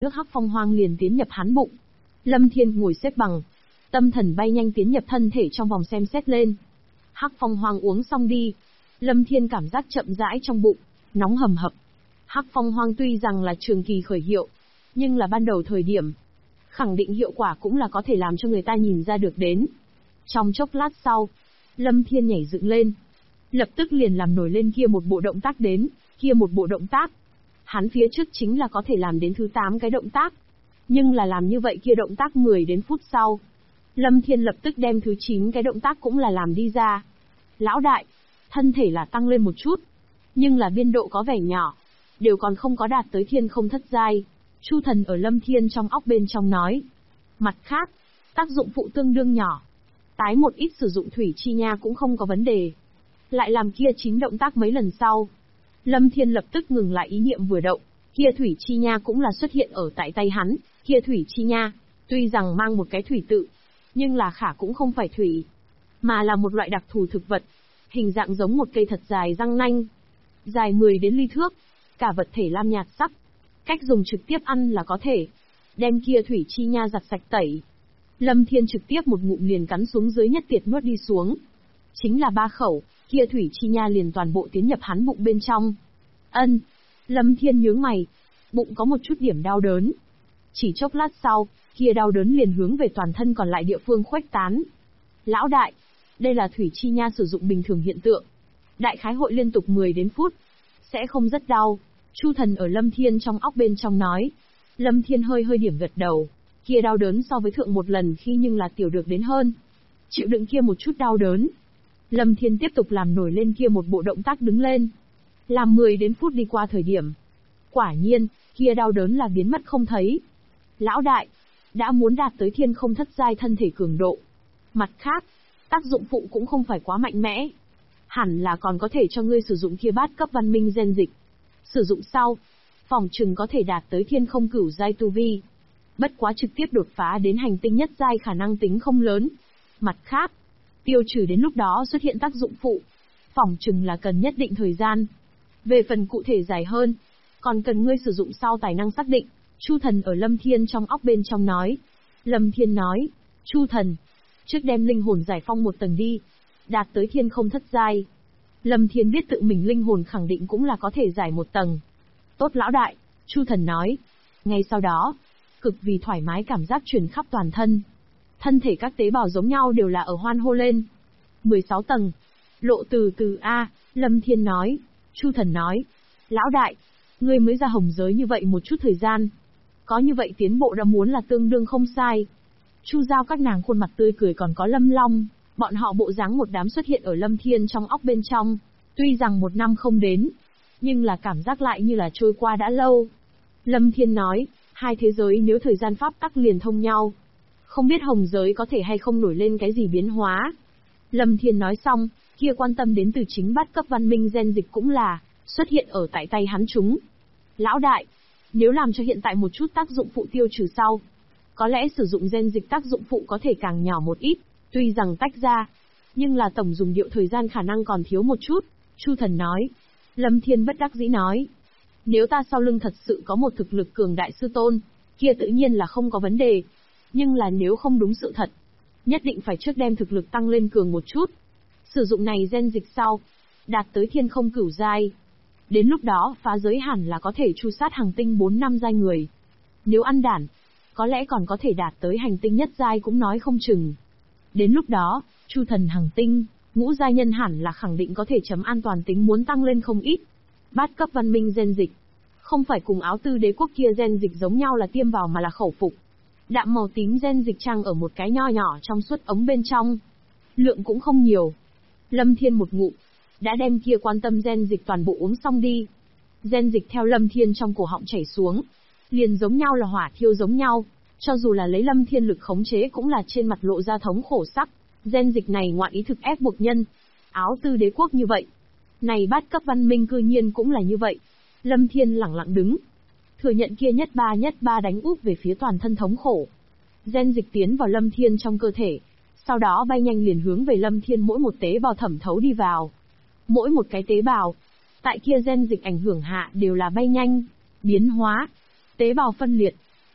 nước hắc phong hoang liền tiến nhập hắn bụng. Lâm Thiên ngồi xếp bằng, tâm thần bay nhanh tiến nhập thân thể trong vòng xem xét lên. Hắc phong hoang uống xong đi. Lâm Thiên cảm giác chậm rãi trong bụng, nóng hầm hập. Hắc phong hoang tuy rằng là trường kỳ khởi hiệu, nhưng là ban đầu thời điểm, khẳng định hiệu quả cũng là có thể làm cho người ta nhìn ra được đến. Trong chốc lát sau, Lâm Thiên nhảy dựng lên, lập tức liền làm nổi lên kia một bộ động tác đến, kia một bộ động tác. Hắn phía trước chính là có thể làm đến thứ 8 cái động tác, nhưng là làm như vậy kia động tác 10 đến phút sau. Lâm Thiên lập tức đem thứ 9 cái động tác cũng là làm đi ra. Lão đại, thân thể là tăng lên một chút, nhưng là biên độ có vẻ nhỏ, đều còn không có đạt tới thiên không thất giai. Chu Thần ở Lâm Thiên trong óc bên trong nói. Mặt khác, tác dụng phụ tương đương nhỏ. Tái một ít sử dụng thủy chi nha cũng không có vấn đề. Lại làm kia 9 động tác mấy lần sau. Lâm Thiên lập tức ngừng lại ý niệm vừa động, kia thủy chi nha cũng là xuất hiện ở tại tay hắn. Kia thủy chi nha, tuy rằng mang một cái thủy tự, nhưng là khả cũng không phải thủy, mà là một loại đặc thù thực vật, hình dạng giống một cây thật dài răng nanh, dài 10 đến ly thước, cả vật thể lam nhạt sắc. Cách dùng trực tiếp ăn là có thể. Đem kia thủy chi nha giặt sạch tẩy. Lâm Thiên trực tiếp một ngụm liền cắn xuống dưới nhất tiệt nuốt đi xuống. Chính là 3 khẩu, kia thủy chi nha liền toàn bộ tiến nhập hắn bụng bên trong. Ân. Lâm Thiên nhướng mày. Bụng có một chút điểm đau đớn. Chỉ chốc lát sau, kia đau đớn liền hướng về toàn thân còn lại địa phương khuếch tán. Lão đại, đây là thủy chi nha sử dụng bình thường hiện tượng. Đại khái hội liên tục 10 đến phút. Sẽ không rất đau. Chu Thần ở Lâm Thiên trong óc bên trong nói. Lâm Thiên hơi điểm gật đầu. Kia đau đớn so với thượng một lần khi nhưng là tiểu được đến hơn. Chịu đựng kia một chút đau đớn. Lâm Thiên tiếp tục làm nổi lên kia một bộ động tác đứng lên. Làm 10 đến phút đi qua thời điểm. Quả nhiên, kia đau đớn là biến mất không thấy. Lão đại, đã muốn đạt tới thiên không thất giai thân thể cường độ. Mặt khác, tác dụng phụ cũng không phải quá mạnh mẽ. Hẳn là còn có thể cho ngươi sử dụng kia bát cấp văn minh gen dịch. Sử dụng sau, phòng trừng có thể đạt tới thiên không cửu giai tu vi. Bất quá trực tiếp đột phá đến hành tinh nhất giai khả năng tính không lớn. Mặt khác, tiêu trừ đến lúc đó xuất hiện tác dụng phụ, phòng trừng là cần nhất định thời gian. Về phần cụ thể dài hơn, còn cần ngươi sử dụng sau tài năng xác định. Chu Thần ở Lâm Thiên trong óc bên trong nói. Lâm Thiên nói, Chu Thần, trước đem linh hồn giải phong một tầng đi, đạt tới thiên không thất giai. Lâm Thiên biết tự mình linh hồn khẳng định cũng là có thể giải một tầng. Tốt lão đại, Chu Thần nói. Ngay sau đó, cực vì thoải mái cảm giác truyền khắp toàn thân. Thân thể các tế bào giống nhau đều là ở hoan hô lên. 16 tầng. Lộ từ từ A, Lâm Thiên nói. Chu Thần nói. Lão đại, ngươi mới ra hồng giới như vậy một chút thời gian. Có như vậy tiến bộ đã muốn là tương đương không sai. Chu Giao các nàng khuôn mặt tươi cười còn có Lâm Long. Bọn họ bộ dáng một đám xuất hiện ở Lâm Thiên trong óc bên trong. Tuy rằng 1 năm không đến, nhưng là cảm giác lại như là trôi qua đã lâu. Lâm Thiên nói, hai thế giới nếu thời gian pháp tắc liền thông nhau, không biết hồng giới có thể hay không nổi lên cái gì biến hóa. Lâm Thiên nói xong, kia quan tâm đến từ chính bát cấp văn minh gen dịch cũng là xuất hiện ở tại tay hắn chúng. Lão đại, nếu làm cho hiện tại một chút tác dụng phụ tiêu trừ sau, có lẽ sử dụng gen dịch tác dụng phụ có thể càng nhỏ một ít. Tuy rằng tách ra, nhưng là tổng dùng điệu thời gian khả năng còn thiếu một chút. Chu Thần nói. Lâm Thiên bất đắc dĩ nói. Nếu ta sau lưng thật sự có một thực lực cường đại sư tôn, kia tự nhiên là không có vấn đề. Nhưng là nếu không đúng sự thật, nhất định phải trước đem thực lực tăng lên cường một chút. Sử dụng này gen dịch sau, đạt tới thiên không cửu giai. Đến lúc đó phá giới hẳn là có thể tru sát hành tinh 4 năm giai người. Nếu ăn đản, có lẽ còn có thể đạt tới hành tinh nhất giai cũng nói không chừng. Đến lúc đó, Chu Thần hành tinh, ngũ giai nhân hẳn là khẳng định có thể chấm an toàn tính muốn tăng lên không ít. Bát cấp văn minh gen dịch, không phải cùng áo tư đế quốc kia gen dịch giống nhau là tiêm vào mà là khẩu phục. Đạm màu tím gen dịch trang ở một cái nho nhỏ trong suốt ống bên trong. Lượng cũng không nhiều. Lâm Thiên một ngụm, đã đem kia quan tâm gen dịch toàn bộ uống xong đi. Gen dịch theo Lâm Thiên trong cổ họng chảy xuống, liền giống nhau là hỏa thiêu giống nhau. Cho dù là lấy Lâm Thiên lực khống chế cũng là trên mặt lộ ra thống khổ sắc. Gen dịch này ngoạn ý thực ép buộc nhân. Áo tư đế quốc như vậy. Này bát cấp văn minh cư nhiên cũng là như vậy. Lâm Thiên lẳng lặng đứng. Thừa nhận kia nhất ba đánh úp về phía toàn thân thống khổ. Gen dịch tiến vào Lâm Thiên trong cơ thể. Sau đó bay nhanh liền hướng về Lâm Thiên mỗi một tế bào thẩm thấu đi vào. Mỗi một cái tế bào, tại kia gen dịch ảnh hưởng hạ đều là bay nhanh, biến hóa. Tế bào phân liệt,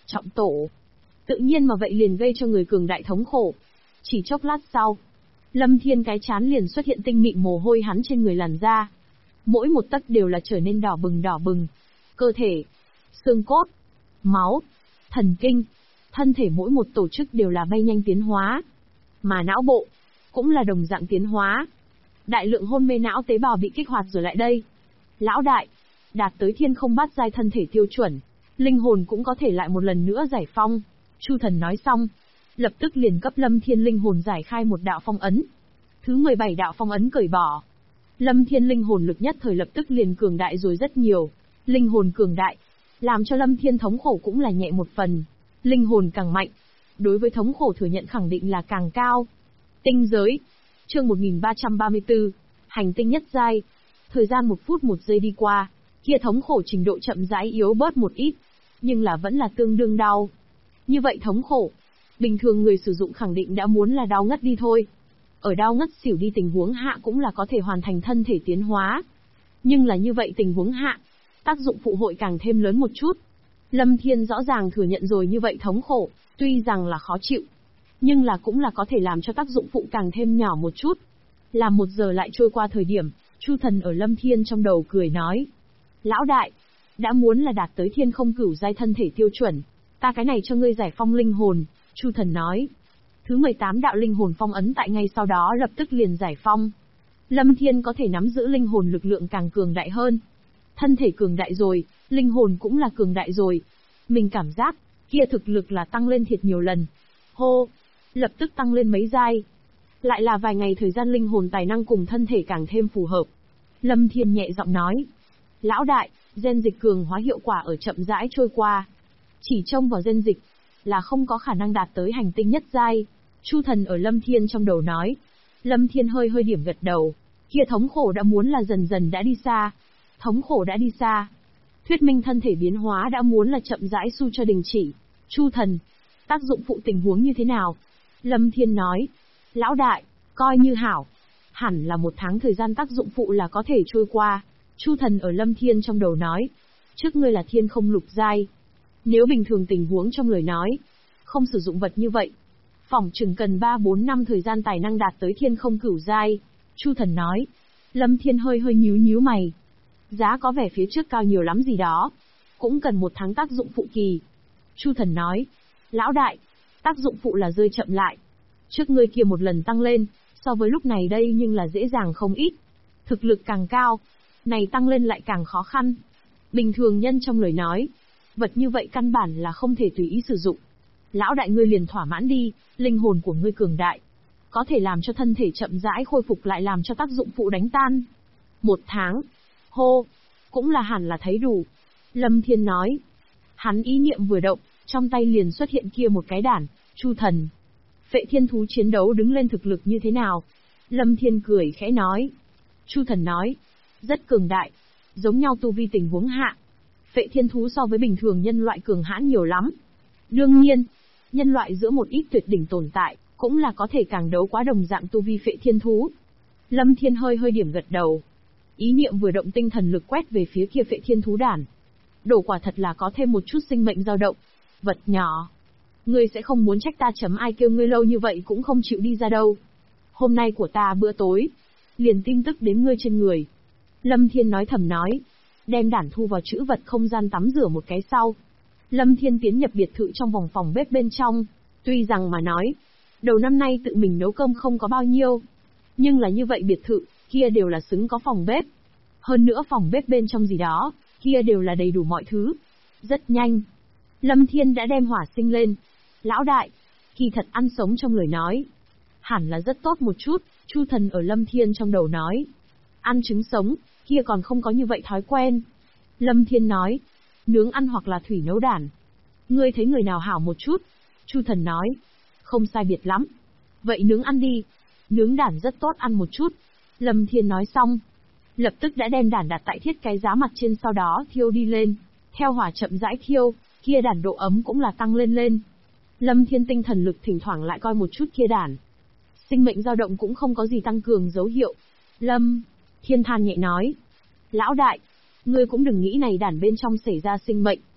trọng tổ. Tự nhiên mà vậy liền gây cho người cường đại thống khổ. Chỉ chốc lát sau, Lâm Thiên cái chán liền xuất hiện tinh mịn mồ hôi hắn trên người làn da. Mỗi một tấc đều là trở nên đỏ bừng. Cơ thể, xương cốt, máu, thần kinh, thân thể mỗi một tổ chức đều là bay nhanh tiến hóa. Mà não bộ, cũng là đồng dạng tiến hóa. Đại lượng hôn mê não tế bào bị kích hoạt rồi lại đây. Lão đại, đạt tới thiên không bát giai thân thể tiêu chuẩn, linh hồn cũng có thể lại một lần nữa giải phong. Chu Thần nói xong, lập tức liền cấp Lâm Thiên linh hồn giải khai một đạo phong ấn. Thứ 17 đạo phong ấn cởi bỏ. Lâm Thiên linh hồn lực nhất thời lập tức liền cường đại rồi rất nhiều. Linh hồn cường đại, làm cho Lâm Thiên thống khổ cũng là nhẹ một phần. Linh hồn càng mạnh, đối với thống khổ thừa nhận khẳng định là càng cao. Tinh giới. Chương 1334, hành tinh nhất giai. Thời gian 1 phút 1 giây đi qua, kia thống khổ trình độ chậm rãi yếu bớt một ít, nhưng là vẫn là tương đương đau. Như vậy thống khổ, bình thường người sử dụng khẳng định đã muốn là đau ngất đi thôi. Ở đau ngất xỉu đi tình huống hạ cũng là có thể hoàn thành thân thể tiến hóa. Nhưng là như vậy tình huống hạ, tác dụng phụ hội càng thêm lớn một chút. Lâm Thiên rõ ràng thừa nhận rồi như vậy thống khổ, tuy rằng là khó chịu, nhưng là cũng là có thể làm cho tác dụng phụ càng thêm nhỏ một chút. Làm 1 giờ lại trôi qua thời điểm, Chu Thần ở Lâm Thiên trong đầu cười nói. Lão đại, đã muốn là đạt tới thiên không cửu giai thân thể tiêu chuẩn, ta cái này cho ngươi giải phong linh hồn, Chu Thần nói. Thứ 18 đạo linh hồn phong ấn tại ngay sau đó lập tức liền giải phong. Lâm Thiên có thể nắm giữ linh hồn lực lượng càng cường đại hơn. Thân thể cường đại rồi, linh hồn cũng là cường đại rồi. Mình cảm giác, kia thực lực là tăng lên thiệt nhiều lần. Hô, lập tức tăng lên mấy giai. Lại là vài ngày thời gian linh hồn tài năng cùng thân thể càng thêm phù hợp. Lâm Thiên nhẹ giọng nói. Lão đại, gen dịch cường hóa hiệu quả ở chậm rãi trôi qua. Chỉ trông vào gen dịch, là không có khả năng đạt tới hành tinh nhất giai. Chu Thần ở Lâm Thiên trong đầu nói. Lâm Thiên hơi điểm gật đầu. Kia thống khổ đã muốn là dần dần đã đi xa. Thống khổ đã đi xa. Thuyết minh thân thể biến hóa đã muốn là chậm rãi su cho đình chỉ. Chu Thần, tác dụng phụ tình huống như thế nào? Lâm Thiên nói. Lão đại, coi như hảo. Hẳn là 1 tháng thời gian tác dụng phụ là có thể trôi qua. Chu Thần ở Lâm Thiên trong đầu nói. Trước ngươi là thiên không lục giai. Nếu bình thường tình huống trong lời nói, không sử dụng vật như vậy, phỏng chừng cần 3-4 năm thời gian tài năng đạt tới thiên không cửu giai. Chu Thần nói. Lâm Thiên hơi nhíu mày. Giá có vẻ phía trước cao nhiều lắm gì đó. Cũng cần 1 tháng tác dụng phụ kỳ. Chu Thần nói. Lão đại, tác dụng phụ là rơi chậm lại. Trước ngươi kia một lần tăng lên, so với lúc này đây nhưng là dễ dàng không ít. Thực lực càng cao, này tăng lên lại càng khó khăn. Bình thường nhân trong lời nói, vật như vậy căn bản là không thể tùy ý sử dụng. Lão đại ngươi liền thỏa mãn đi, linh hồn của ngươi cường đại, có thể làm cho thân thể chậm rãi khôi phục lại làm cho tác dụng phụ đánh tan. 1 tháng. Hô, cũng là hẳn là thấy đủ. Lâm Thiên nói. Hắn ý niệm vừa động, trong tay liền xuất hiện kia một cái đản. Chu Thần, Phệ Thiên Thú chiến đấu đứng lên thực lực như thế nào? Lâm Thiên cười khẽ nói. Chu Thần nói. Rất cường đại. Giống nhau tu vi tình huống hạ. Phệ Thiên Thú so với bình thường nhân loại cường hãn nhiều lắm. Đương nhiên, nhân loại giữa một ít tuyệt đỉnh tồn tại, cũng là có thể càng đấu quá đồng dạng tu vi Phệ Thiên Thú. Lâm Thiên hơi điểm gật đầu. Ý niệm vừa động tinh thần lực quét về phía kia Phệ Thiên Thú đản. Đổ quả thật là có thêm một chút sinh mệnh dao động. Vật nhỏ. Ngươi sẽ không muốn trách ta chấm ai kêu ngươi lâu như vậy cũng không chịu đi ra đâu. Hôm nay của ta bữa tối, liền tin tức đến ngươi trên người. Lâm Thiên nói thầm nói. Đem đản thu vào trữ vật không gian tắm rửa một cái sau. Lâm Thiên tiến nhập biệt thự trong vòng phòng bếp bên trong. Tuy rằng mà nói, đầu năm nay tự mình nấu cơm không có bao nhiêu. Nhưng là như vậy biệt thự, kia đều là xứng có phòng bếp. Hơn nữa phòng bếp bên trong gì đó, kia đều là đầy đủ mọi thứ. Rất nhanh. Lâm Thiên đã đem hỏa sinh lên. Lão đại, kỳ thật ăn sống trong lời nói. Hẳn là rất tốt một chút, Chu Thần ở Lâm Thiên trong đầu nói. Ăn trứng sống, kia còn không có như vậy thói quen. Lâm Thiên nói. Nướng ăn hoặc là thủy nấu đản. Ngươi thấy người nào hảo một chút? Chu Thần nói. Không sai biệt lắm. Vậy nướng ăn đi. Nướng đản rất tốt ăn một chút. Lâm Thiên nói xong. Lập tức đã đem đản đặt tại thiết cái giá mặt trên sau đó thiêu đi lên. Theo hỏa chậm rãi thiêu, kia đản độ ấm cũng là tăng lên. Lâm Thiên tinh thần lực thỉnh thoảng lại coi một chút kia đản. Sinh mệnh dao động cũng không có gì tăng cường dấu hiệu. Lâm Thiên than nhẹ nói. Lão đại, ngươi cũng đừng nghĩ này đản bên trong xảy ra sinh mệnh.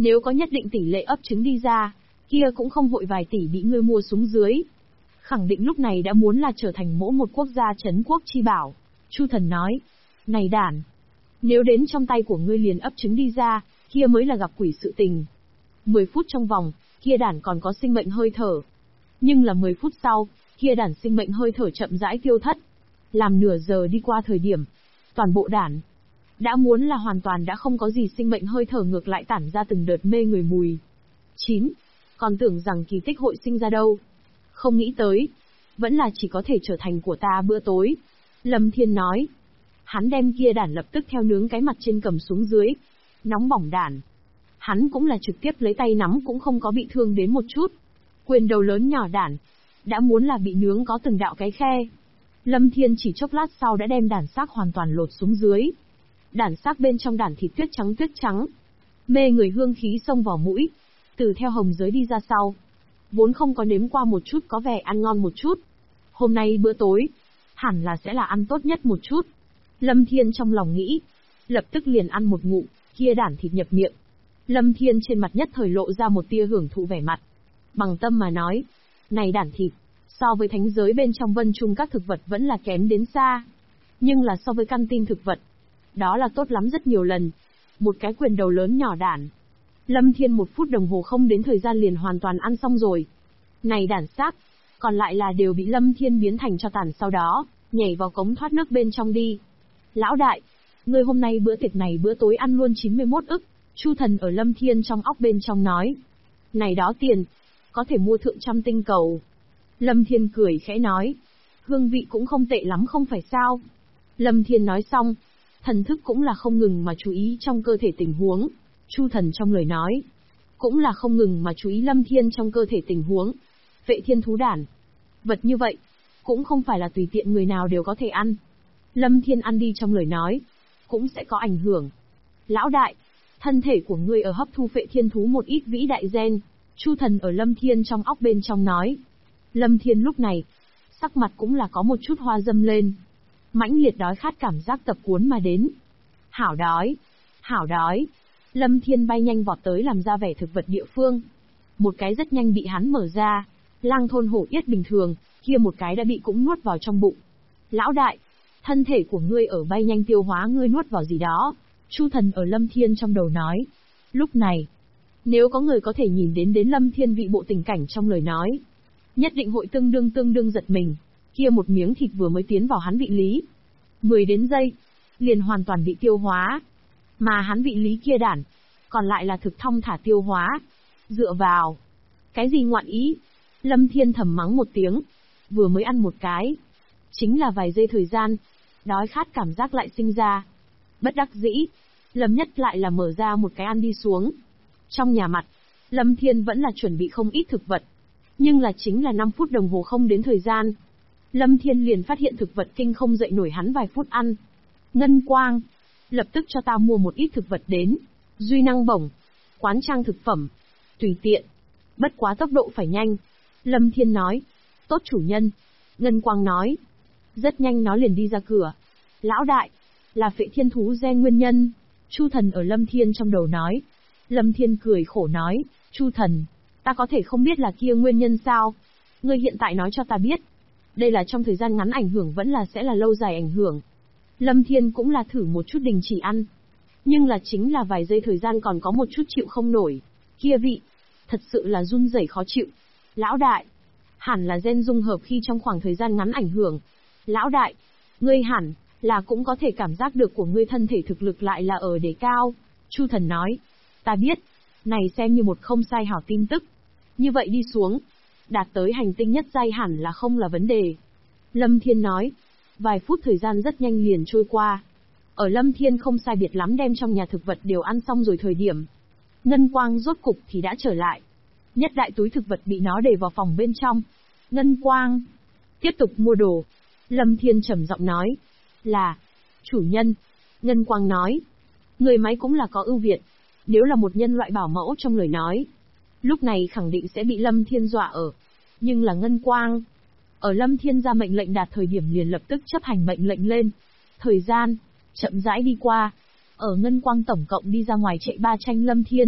Nếu có nhất định tỷ lệ ấp trứng đi ra, kia cũng không vội vài tỷ bị ngươi mua xuống dưới. Khẳng định lúc này đã muốn là trở thành mỗi một quốc gia trấn quốc chi bảo. Chu Thần nói, này đản, nếu đến trong tay của ngươi liền ấp trứng đi ra, kia mới là gặp quỷ sự tình. 10 phút trong vòng, kia đản còn có sinh mệnh hơi thở. Nhưng là 10 phút sau, kia đản sinh mệnh hơi thở chậm rãi tiêu thất. Làm nửa giờ đi qua thời điểm, toàn bộ đản đã muốn là hoàn toàn đã không có gì sinh mệnh hơi thở, ngược lại tản ra từng đợt mê người mùi. 9. Còn tưởng rằng kỳ tích hội sinh ra đâu. Không nghĩ tới, vẫn là chỉ có thể trở thành của ta bữa tối. Lâm Thiên nói. Hắn đem kia đản lập tức theo nướng cái mặt trên cầm xuống dưới. Nóng bỏng đản. Hắn cũng là trực tiếp lấy tay nắm cũng không có bị thương đến một chút. Quyền đầu lớn nhỏ đản, đã muốn là bị nướng có từng đạo cái khe. Lâm Thiên chỉ chốc lát sau đã đem đản xác hoàn toàn lột xuống dưới. Đản xác bên trong đản thịt tuyết trắng. Mê người hương khí xông vào mũi. Từ theo hồng giới đi ra sau. Vốn không có nếm qua một chút có vẻ ăn ngon một chút. Hôm nay bữa tối, hẳn là sẽ là ăn tốt nhất một chút. Lâm Thiên trong lòng nghĩ. Lập tức liền ăn một ngụm, kia đản thịt nhập miệng. Lâm Thiên trên mặt nhất thời lộ ra một tia hưởng thụ vẻ mặt. Bằng tâm mà nói, này đản thịt, so với thánh giới bên trong vân trung các thực vật vẫn là kém đến xa. Nhưng là so với căn tin thực vật, đó là tốt lắm rất nhiều lần. Một cái quyền đầu lớn nhỏ đản. Lâm Thiên 1 phút đồng hồ không đến thời gian liền hoàn toàn ăn xong rồi. Này đản xác, còn lại là đều bị Lâm Thiên biến thành cho tàn, sau đó nhảy vào cống thoát nước bên trong đi. Lão đại, ngươi hôm nay bữa tiệc này bữa tối ăn luôn 91 ức. Chu Thần ở Lâm Thiên trong óc bên trong nói. Này đó tiền, có thể mua thượng trăm tinh cầu. Lâm Thiên cười khẽ nói. Hương vị cũng không tệ lắm không phải sao. Lâm Thiên nói xong, thần thức cũng là không ngừng mà chú ý trong cơ thể tình huống. Chu Thần trong lời nói, cũng là không ngừng mà chú ý Lâm Thiên trong cơ thể tình huống. Vệ thiên thú đản. Vật như vậy, cũng không phải là tùy tiện người nào đều có thể ăn. Lâm Thiên ăn đi trong lời nói, cũng sẽ có ảnh hưởng. Lão đại, thân thể của ngươi ở hấp thu vệ thiên thú một ít vĩ đại gen. Chu Thần ở Lâm Thiên trong óc bên trong nói. Lâm Thiên lúc này, sắc mặt cũng là có một chút hoa dâm lên. Mãnh liệt đói khát cảm giác tập cuốn mà đến. Hảo đói, hảo đói. Lâm Thiên bay nhanh vọt tới làm ra vẻ thực vật địa phương. Một cái rất nhanh bị hắn mở ra. Lang thôn hổ yết bình thường, kia một cái đã bị cũng nuốt vào trong bụng. Lão đại, thân thể của ngươi ở bay nhanh tiêu hóa ngươi nuốt vào gì đó. Chu Thần ở Lâm Thiên trong đầu nói. Lúc này, nếu có người có thể nhìn đến Lâm Thiên vị bộ tình cảnh trong lời nói, nhất định hội tương đương giật mình. Kia một miếng thịt vừa mới tiến vào hắn vị lý, 10 đến giây, liền hoàn toàn bị tiêu hóa. Mà hắn vị lý kia đản, còn lại là thực thong thả tiêu hóa. Dựa vào. Cái gì ngoạn ý? Lâm Thiên thầm mắng một tiếng. Vừa mới ăn một cái. Chính là vài giây thời gian. Đói khát cảm giác lại sinh ra. Bất đắc dĩ. Lâm Nhất lại là mở ra một cái ăn đi xuống. Trong nhà mặt, Lâm Thiên vẫn là chuẩn bị không ít thực vật. Nhưng là chính là 5 phút đồng hồ không đến thời gian. Lâm Thiên liền phát hiện thực vật kinh không dậy nổi hắn vài phút ăn. Ngân quang. Lập tức cho ta mua một ít thực vật đến. Duy năng bổng. Quán trang thực phẩm. Tùy tiện. Bất quá tốc độ phải nhanh. Lâm Thiên nói. Tốt chủ nhân. Ngân quang nói. Rất nhanh nó liền đi ra cửa. Lão đại. Là phệ thiên thú gen nguyên nhân. Chu Thần ở Lâm Thiên trong đầu nói. Lâm Thiên cười khổ nói. Chu Thần. Ta có thể không biết là kia nguyên nhân sao? Ngươi hiện tại nói cho ta biết. Đây là trong thời gian ngắn ảnh hưởng vẫn là sẽ là lâu dài ảnh hưởng. Lâm Thiên cũng là thử một chút đình chỉ ăn. Nhưng là chính là vài giây thời gian còn có một chút chịu không nổi. Kia vị. Thật sự là run rẩy khó chịu. Lão đại. Hẳn là gen dung hợp khi trong khoảng thời gian ngắn ảnh hưởng. Lão đại. Ngươi hẳn là cũng có thể cảm giác được của ngươi thân thể thực lực lại là ở đề cao. Chu Thần nói. Ta biết. Này xem như một không sai hảo tin tức. Như vậy đi xuống. Đạt tới hành tinh nhất giai hẳn là không là vấn đề. Lâm Thiên nói. Vài phút thời gian rất nhanh liền trôi qua. Ở Lâm Thiên không sai biệt lắm đem trong nhà thực vật đều ăn xong rồi thời điểm. Ngân quang rốt cục thì đã trở lại. Nhất đại túi thực vật bị nó để vào phòng bên trong. Ngân quang. Tiếp tục mua đồ. Lâm Thiên trầm giọng nói. Là. Chủ nhân. Ngân quang nói. Người máy cũng là có ưu việt. Nếu là một nhân loại bảo mẫu trong lời nói. Lúc này khẳng định sẽ bị Lâm Thiên dọa ở. Nhưng là Ngân quang. Ở Lâm Thiên ra mệnh lệnh đạt thời điểm liền lập tức chấp hành mệnh lệnh lên. Thời gian chậm rãi đi qua. Ở Ngân quang tổng cộng đi ra ngoài chạy 3 tranh Lâm Thiên,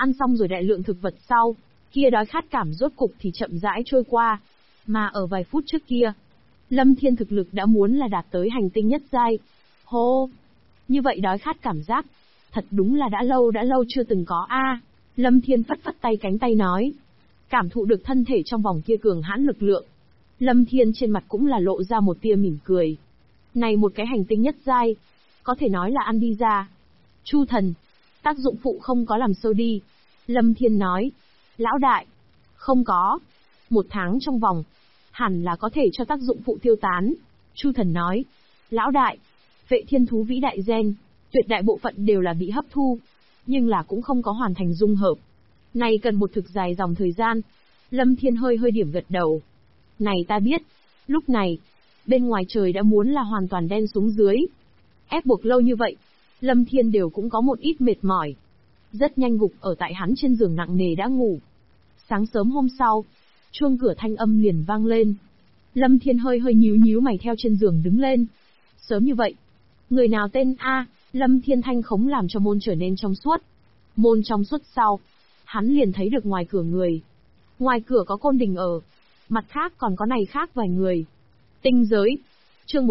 Ăn xong rồi đại lượng thực vật sau, kia đói khát cảm rốt cục thì chậm rãi trôi qua. Mà ở vài phút trước kia, Lâm Thiên thực lực đã muốn là đạt tới hành tinh nhất giai. Hô! Như vậy đói khát cảm giác, thật đúng là đã lâu chưa từng có a. Lâm Thiên phất phất tay cánh tay nói. Cảm thụ được thân thể trong vòng kia cường hãn lực lượng. Lâm Thiên trên mặt cũng là lộ ra một tia mỉm cười. Này một cái hành tinh nhất giai, có thể nói là ăn đi ra. Chu thần, tác dụng phụ không có làm sâu đi. Lâm Thiên nói. Lão đại, không có. 1 tháng trong vòng, hẳn là có thể cho tác dụng phụ tiêu tán. Chu thần nói. Lão đại, vệ thiên thú vĩ đại gen, tuyệt đại bộ phận đều là bị hấp thu, nhưng là cũng không có hoàn thành dung hợp. Này cần một thực dài dòng thời gian. Lâm Thiên hơi điểm gật đầu. Này ta biết. Lúc này, bên ngoài trời đã muốn là hoàn toàn đen xuống dưới. Ép buộc lâu như vậy, Lâm Thiên đều cũng có một ít mệt mỏi. Rất nhanh gục ở tại hắn trên giường nặng nề đã ngủ. Sáng sớm hôm sau, chuông cửa thanh âm liền vang lên. Lâm Thiên hơi nhíu mày theo trên giường đứng lên. Sớm như vậy, người nào tên A? Lâm Thiên thanh khống làm cho môn trở nên trong suốt. Môn trong suốt sau, hắn liền thấy được ngoài cửa người. Ngoài cửa có Côn Đình ở, mặt khác còn có này khác vài người. Tinh giới, chương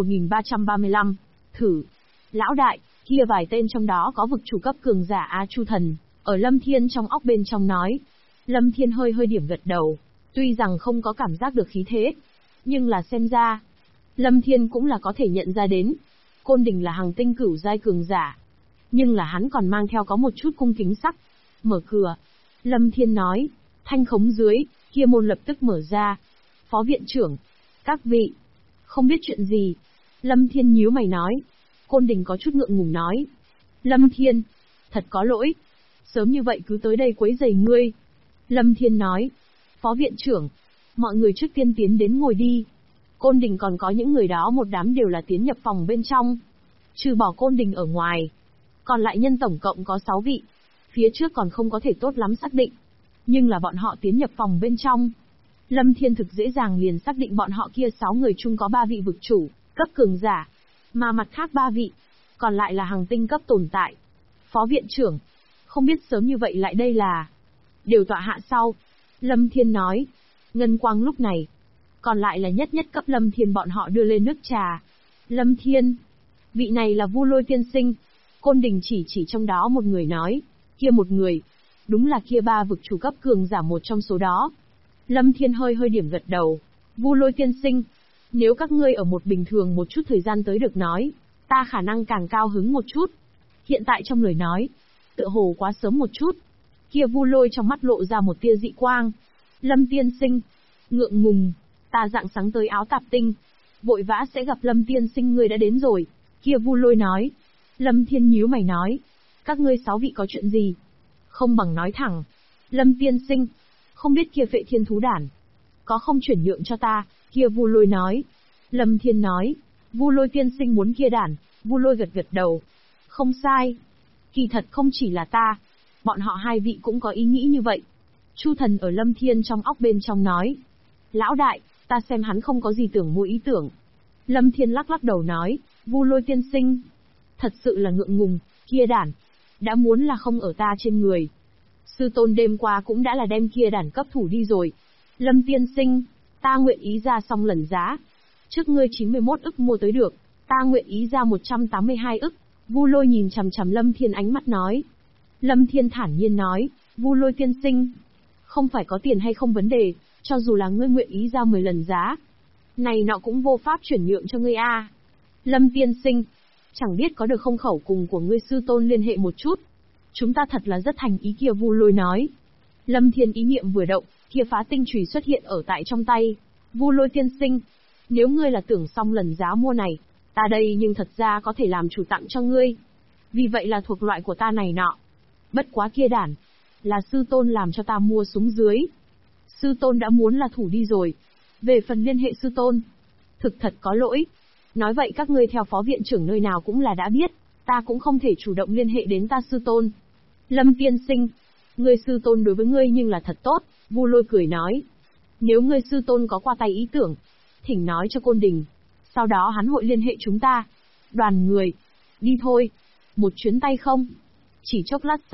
1335, thử. Lão đại, kia vài tên trong đó có vực chủ cấp cường giả A Chu thần, ở Lâm Thiên trong óc bên trong nói. Lâm Thiên hơi điểm gật đầu, tuy rằng không có cảm giác được khí thế, nhưng là xem ra, Lâm Thiên cũng là có thể nhận ra đến. Côn Đình là hàng tinh cửu giai cường giả, nhưng là hắn còn mang theo có một chút cung kính sắc. Mở cửa, Lâm Thiên nói, thanh khống dưới, kia môn lập tức mở ra. Phó viện trưởng, các vị, không biết chuyện gì. Lâm Thiên nhíu mày nói. Côn Đình có chút ngượng ngùng nói. Lâm Thiên, thật có lỗi. Sớm như vậy cứ tới đây quấy rầy ngươi. Lâm Thiên nói. Phó viện trưởng, mọi người trước tiên tiến đến ngồi đi. Côn Đình còn có những người đó một đám đều là tiến nhập phòng bên trong. Trừ bỏ Côn Đình ở ngoài, còn lại nhân tổng cộng có 6 vị. Phía trước còn không có thể tốt lắm xác định, nhưng là bọn họ tiến nhập phòng bên trong. Lâm Thiên thực dễ dàng liền xác định bọn họ kia 6 người chung có 3 vị vực chủ, cấp cường giả, mà mặt khác 3 vị, còn lại là hàng tinh cấp tồn tại. Phó viện trưởng, không biết sớm như vậy lại đây là... Đều tọa hạ sau. Lâm Thiên nói. Ngân quang lúc này, còn lại là nhất cấp Lâm Thiên bọn họ đưa lên nước trà. Lâm Thiên, vị này là Vu Lôi tiên sinh. Côn Đình chỉ trong đó một người nói. Kia một người, đúng là kia 3 vực chủ cấp cường giả một trong số đó. Lâm Thiên hơi điểm gật đầu. Vu Lôi tiên sinh, nếu các ngươi ở một bình thường một chút thời gian tới được nói, ta khả năng càng cao hứng một chút. Hiện tại trong lời nói, tựa hồ quá sớm một chút. Kia Vu Lôi trong mắt lộ ra một tia dị quang. Lâm tiên sinh, ngượng ngùng, ta rạng sáng tới áo tạp tinh, vội vã sẽ gặp Lâm tiên sinh ngươi đã đến rồi. Kia Vu Lôi nói. Lâm Thiên nhíu mày nói, các ngươi 6 vị có chuyện gì? Không bằng nói thẳng. Lâm tiên sinh, không biết kia Vệ Thiên thú đản có không chuyển nhượng cho ta? Kia Vu Lôi nói. Lâm Thiên nói, Vu Lôi tiên sinh muốn kia đản. Vu Lôi gật đầu. Không sai. Kỳ thật không chỉ là ta, bọn họ 2 vị cũng có ý nghĩ như vậy. Chu thần ở Lâm Thiên trong óc bên trong nói. Lão đại, ta xem hắn không có gì tưởng mua ý tưởng. Lâm Thiên lắc đầu nói, Vu Lôi tiên sinh, thật sự là ngượng ngùng, kia đản đã muốn là không ở ta trên người. Sư tôn đêm qua cũng đã là đem kia đản cấp thủ đi rồi. Lâm tiên sinh, ta nguyện ý ra xong lần giá. Trước ngươi 91 ức mua tới được, ta nguyện ý ra 182 ức. Vu Lôi nhìn chằm Lâm Thiên ánh mắt nói. Lâm Thiên thản nhiên nói, Vu Lôi tiên sinh, không phải có tiền hay không vấn đề, cho dù là ngươi nguyện ý ra 10 lần giá, này nọ cũng vô pháp chuyển nhượng cho ngươi a. Lâm tiên sinh, chẳng biết có được không khẩu cùng của ngươi sư tôn liên hệ một chút. Chúng ta thật là rất thành ý. Kia Vu Lôi nói. Lâm Thiên ý niệm vừa động, kia phá tinh chùy xuất hiện ở tại trong tay. Vu Lôi tiên sinh, nếu ngươi là tưởng xong lần giá mua này, ta đây nhưng thật ra có thể làm chủ tặng cho ngươi. Vì vậy là thuộc loại của ta này nọ. Bất quá kia đản, là sư tôn làm cho ta mua xuống dưới. Sư tôn đã muốn là thủ đi rồi. Về phần liên hệ sư tôn, thực thật có lỗi. Nói vậy các ngươi theo phó viện trưởng nơi nào cũng là đã biết, ta cũng không thể chủ động liên hệ đến ta sư tôn. Lâm tiên sinh, ngươi sư tôn đối với ngươi nhưng là thật tốt. Vu Lôi cười nói. Nếu ngươi sư tôn có qua tay ý tưởng, thỉnh nói cho Côn Đình, sau đó hắn hội liên hệ chúng ta. Đoàn người, đi thôi. Một chuyến tay không. Chỉ chốc lát sau,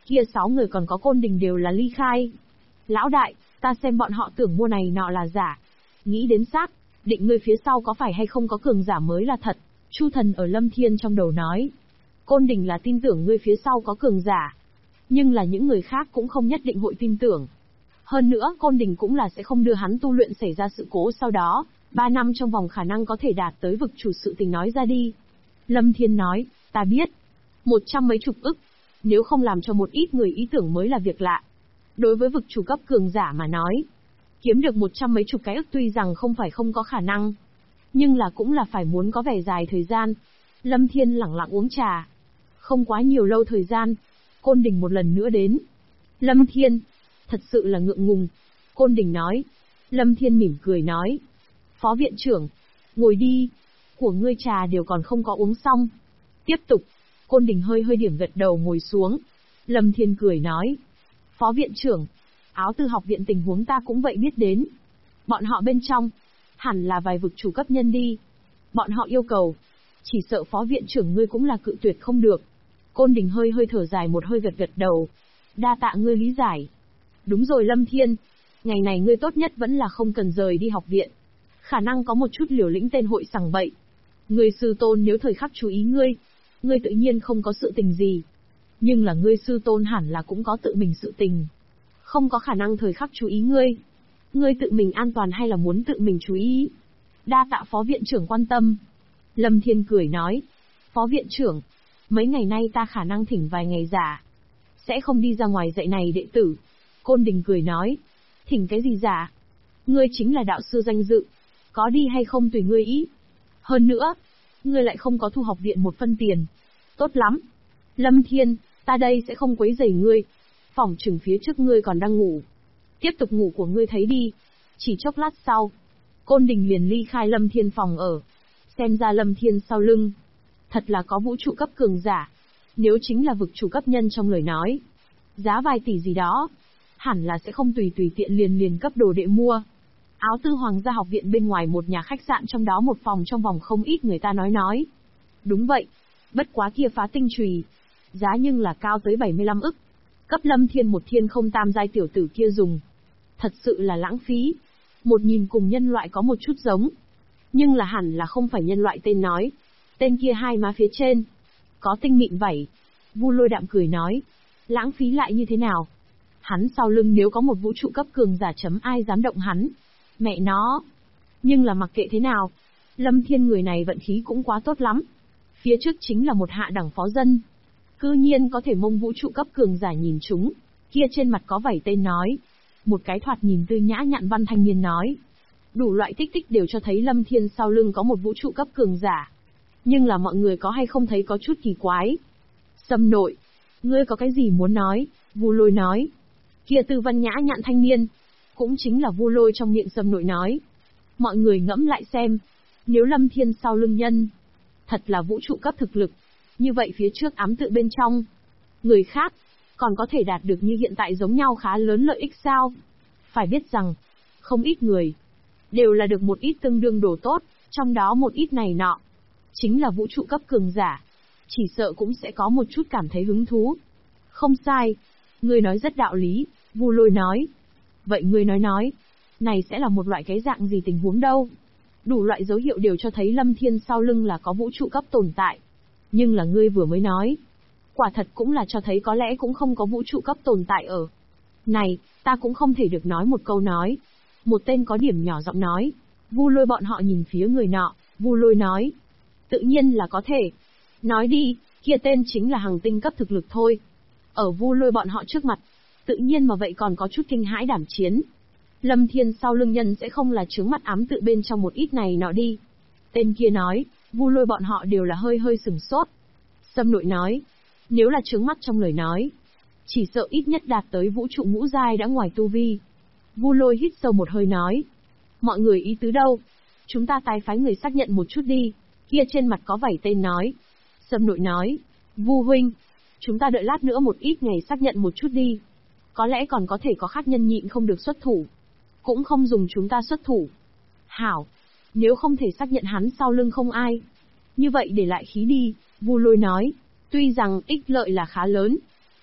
Kia 6 người còn có Côn Đình đều là ly khai. Lão đại, ta xem bọn họ tưởng mua này nọ là giả. Nghĩ đến xác, định ngươi phía sau có phải hay không có cường giả mới là thật. Chu Thần ở Lâm Thiên trong đầu nói. Côn Đình là tin tưởng ngươi phía sau có cường giả. Nhưng là những người khác cũng không nhất định hội tin tưởng. Hơn nữa Côn Đình cũng là sẽ không đưa hắn tu luyện xảy ra sự cố sau đó, 3 năm trong vòng khả năng có thể đạt tới vực chủ sự tình nói ra đi. Lâm Thiên nói, ta biết. 100 mấy chục ức. Nếu không làm cho một ít người ý tưởng mới là việc lạ. Đối với vực chủ cấp cường giả mà nói, kiếm được 100 mấy chục cái ức tuy rằng không phải không có khả năng, nhưng là cũng là phải muốn có vẻ dài thời gian. Lâm Thiên lẳng lặng uống trà. Không quá nhiều lâu thời gian, Côn Đình một lần nữa đến. Lâm Thiên, thật sự là ngượng ngùng. Côn Đình nói. Lâm Thiên mỉm cười nói. Phó viện trưởng, ngồi đi. Của ngươi trà đều còn không có uống xong. Tiếp tục. Côn Đình hơi hơi điểm gật đầu ngồi xuống. Lâm Thiên cười nói. Phó viện trưởng, Áo Tư học viện tình huống ta cũng vậy biết đến. Bọn họ bên trong, hẳn là vài vực chủ cấp nhân đi. Bọn họ yêu cầu, chỉ sợ phó viện trưởng ngươi cũng là cự tuyệt không được. Côn Đình hơi hơi thở dài một hơi gật gật đầu. Đa tạ ngươi lý giải. Đúng rồi Lâm Thiên, ngày này ngươi tốt nhất vẫn là không cần rời đi học viện. Khả năng có một chút liều lĩnh tên hội sằng bậy. Ngươi sư tôn nếu thời khắc chú ý ngươi tự nhiên không có sự tình gì. Nhưng là ngươi sư tôn hẳn là cũng có tự mình sự tình. Không có khả năng thời khắc chú ý ngươi. Ngươi tự mình an toàn hay là muốn tự mình chú ý? Đa tạ phó viện trưởng quan tâm. Lâm Thiên cười nói. Phó viện trưởng, mấy ngày nay ta khả năng thỉnh vài ngày giả. Sẽ không đi ra ngoài dạy này đệ tử. Côn Đình cười nói. Thỉnh cái gì giả? Ngươi chính là đạo sư danh dự. Có đi hay không tùy ngươi ý. Hơn nữa, ngươi lại không có thu học viện một phân tiền. Tốt lắm. Lâm Thiên, ta đây sẽ không quấy rầy ngươi. Phỏng chừng phía trước ngươi còn đang ngủ. Tiếp tục ngủ của ngươi thấy đi. Chỉ chốc lát sau, Côn Đình liền ly khai Lâm Thiên phòng ở. Xem ra Lâm Thiên sau lưng, thật là có vũ trụ cấp cường giả. Nếu chính là vực chủ cấp nhân trong lời nói, giá vài tỷ gì đó, hẳn là sẽ không tùy tiện liền cấp đồ đệ mua. Áo Tư Hoàng gia học viện bên ngoài một nhà khách sạn trong đó một phòng trong vòng không ít người ta nói. Đúng vậy, bất quá kia phá tinh chùy, giá nhưng là cao tới 75 ức. Cấp Lâm Thiên một thiên không tam giai tiểu tử kia dùng. Thật sự là lãng phí. Một nhìn cùng nhân loại có một chút giống. Nhưng là hẳn là không phải nhân loại tên nói. Tên kia hai má phía trên có tinh mịn vảy. Vu Lôi đạm cười nói. Lãng phí lại như thế nào? Hắn sau lưng nếu có một vũ trụ cấp cường giả chấm ai dám động hắn. Mẹ nó. Nhưng là mặc kệ thế nào, Lâm Thiên người này vận khí cũng quá tốt lắm. Phía trước chính là một hạ đẳng phó dân. Cư nhiên có thể mông vũ trụ cấp cường giả nhìn chúng. Kia trên mặt có vảy tên nói. Một cái thoạt nhìn tươi nhã nhặn văn thanh niên nói. Đủ loại tích tích đều cho thấy Lâm Thiên sau lưng có một vũ trụ cấp cường giả. Nhưng là mọi người có hay không thấy có chút kỳ quái. Sâm nội, ngươi có cái gì muốn nói? Vu Lôi nói. Kia tư văn nhã nhặn thanh niên, cũng chính là Vu Lôi trong miệng Sâm nội nói. Mọi người ngẫm lại xem, nếu Lâm Thiên sau lưng nhân, thật là vũ trụ cấp thực lực, như vậy phía trước ám tự bên trong, người khác, còn có thể đạt được như hiện tại giống nhau khá lớn lợi ích sao? Phải biết rằng, không ít người, đều là được một ít tương đương đồ tốt, trong đó một ít này nọ, chính là vũ trụ cấp cường giả, chỉ sợ cũng sẽ có một chút cảm thấy hứng thú. Không sai, ngươi nói rất đạo lý, Vu Lôi nói. Vậy ngươi nói, này sẽ là một loại cái dạng gì tình huống đâu? Đủ loại dấu hiệu đều cho thấy Lâm Thiên sau lưng là có vũ trụ cấp tồn tại. Nhưng là ngươi vừa mới nói, quả thật cũng là cho thấy có lẽ cũng không có vũ trụ cấp tồn tại ở. Này, ta cũng không thể được nói một câu nói. Một tên có điểm nhỏ giọng nói. Vu Lôi bọn họ nhìn phía người nọ, Vu Lôi nói. Tự nhiên là có thể. Nói đi, kia tên chính là Hằng tinh cấp thực lực thôi. Ở Vu Lôi bọn họ trước mặt, tự nhiên mà vậy còn có chút kinh hãi đảm chiến. Lâm Thiên sau lưng nhân sẽ không là chướng mắt ám tự bên trong một ít này nọ đi. Tên kia nói, Vu Lôi bọn họ đều là hơi hơi sửng sốt. Sâm nội nói, nếu là chướng mắt trong lời nói, chỉ sợ ít nhất đạt tới vũ trụ ngũ giai đã ngoài tu vi. Vu Lôi hít sâu một hơi nói, mọi người ý tứ đâu? Chúng ta tái phái người xác nhận một chút đi. Kia trên mặt có vảy tên nói. Sâm nội nói, Vu huynh, chúng ta đợi lát nữa một ít ngày xác nhận một chút đi. Có lẽ còn có thể có khác nhân nhịn không được xuất thủ. Cũng không dùng chúng ta xuất thủ. Hảo, nếu không thể xác nhận hắn sau lưng không ai, như vậy để lại khí đi, Vu Lôi nói. Tuy rằng ích lợi là khá lớn,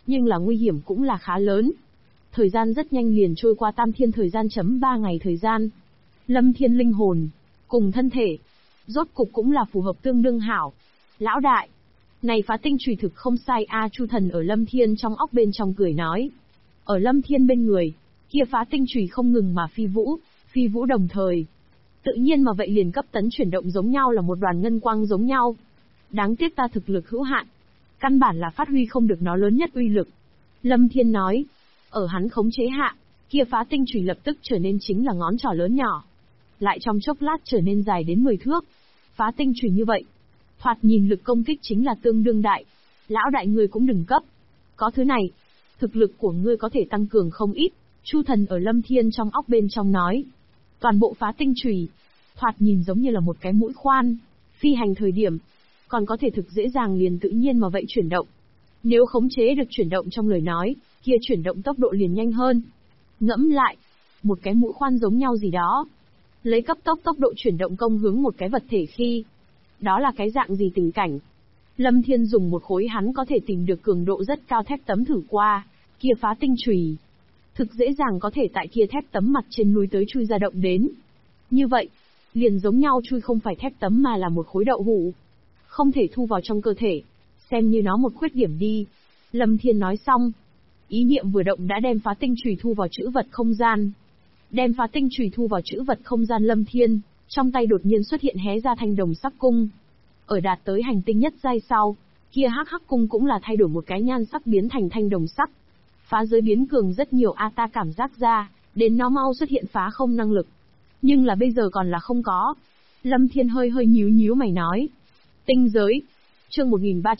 nhưng là nguy hiểm cũng là khá lớn. Thời gian rất nhanh liền trôi qua tam thiên thời gian chấm 3 ngày thời gian. Lâm Thiên linh hồn, cùng thân thể, rốt cục cũng là phù hợp tương đương hảo. Lão đại, này phá tinh chùy thực không sai a. Chu Thần ở Lâm Thiên trong óc bên trong cười nói. Ở Lâm Thiên bên người, kia phá tinh chùy không ngừng mà phi vũ đồng thời. Tự nhiên mà vậy liền cấp tấn chuyển động giống nhau là một đoàn ngân quang giống nhau. Đáng tiếc ta thực lực hữu hạn, căn bản là phát huy không được nó lớn nhất uy lực. Lâm Thiên nói, ở hắn khống chế hạ, kia phá tinh chùy lập tức trở nên chính là ngón trỏ lớn nhỏ. Lại trong chốc lát trở nên dài đến 10 thước. Phá tinh chùy như vậy, thoạt nhìn lực công kích chính là tương đương đại. Lão đại ngươi cũng đừng cấp. Có thứ này, thực lực của ngươi có thể tăng cường không ít. Chu Thần ở Lâm Thiên trong óc bên trong nói. Toàn bộ phá tinh chùy, thoạt nhìn giống như là một cái mũi khoan, phi hành thời điểm, còn có thể thực dễ dàng liền tự nhiên mà vậy chuyển động. Nếu khống chế được chuyển động trong lời nói, kia chuyển động tốc độ liền nhanh hơn. Ngẫm lại, một cái mũi khoan giống nhau gì đó, lấy cấp tốc độ chuyển động công hướng một cái vật thể khi, đó là cái dạng gì tình cảnh? Lâm Thiên dùng một khối hắn có thể tìm được cường độ rất cao thép tấm thử qua, kia phá tinh chùy, thực dễ dàng có thể tại kia thép tấm mặt trên núi tới chui ra động đến. Như vậy, liền giống nhau chui không phải thép tấm mà là một khối đậu hũ, không thể thu vào trong cơ thể, xem như nó một khuyết điểm đi. Lâm Thiên nói xong, ý niệm vừa động đã đem phá tinh chùy thu vào trữ vật không gian. Đem phá tinh chùy thu vào trữ vật không gian Lâm Thiên, trong tay đột nhiên xuất hiện hé ra thanh đồng sắc cung. Ở đạt tới hành tinh nhất giai sau, kia hắc hắc cung cũng là thay đổi một cái nhan sắc biến thành thanh đồng sắc. Phá giới biến cường rất nhiều ta cảm giác ra, đến nó mau xuất hiện phá không năng lực. Nhưng là bây giờ còn là không có. Lâm Thiên hơi nhíu mày nói. Tinh giới. Chương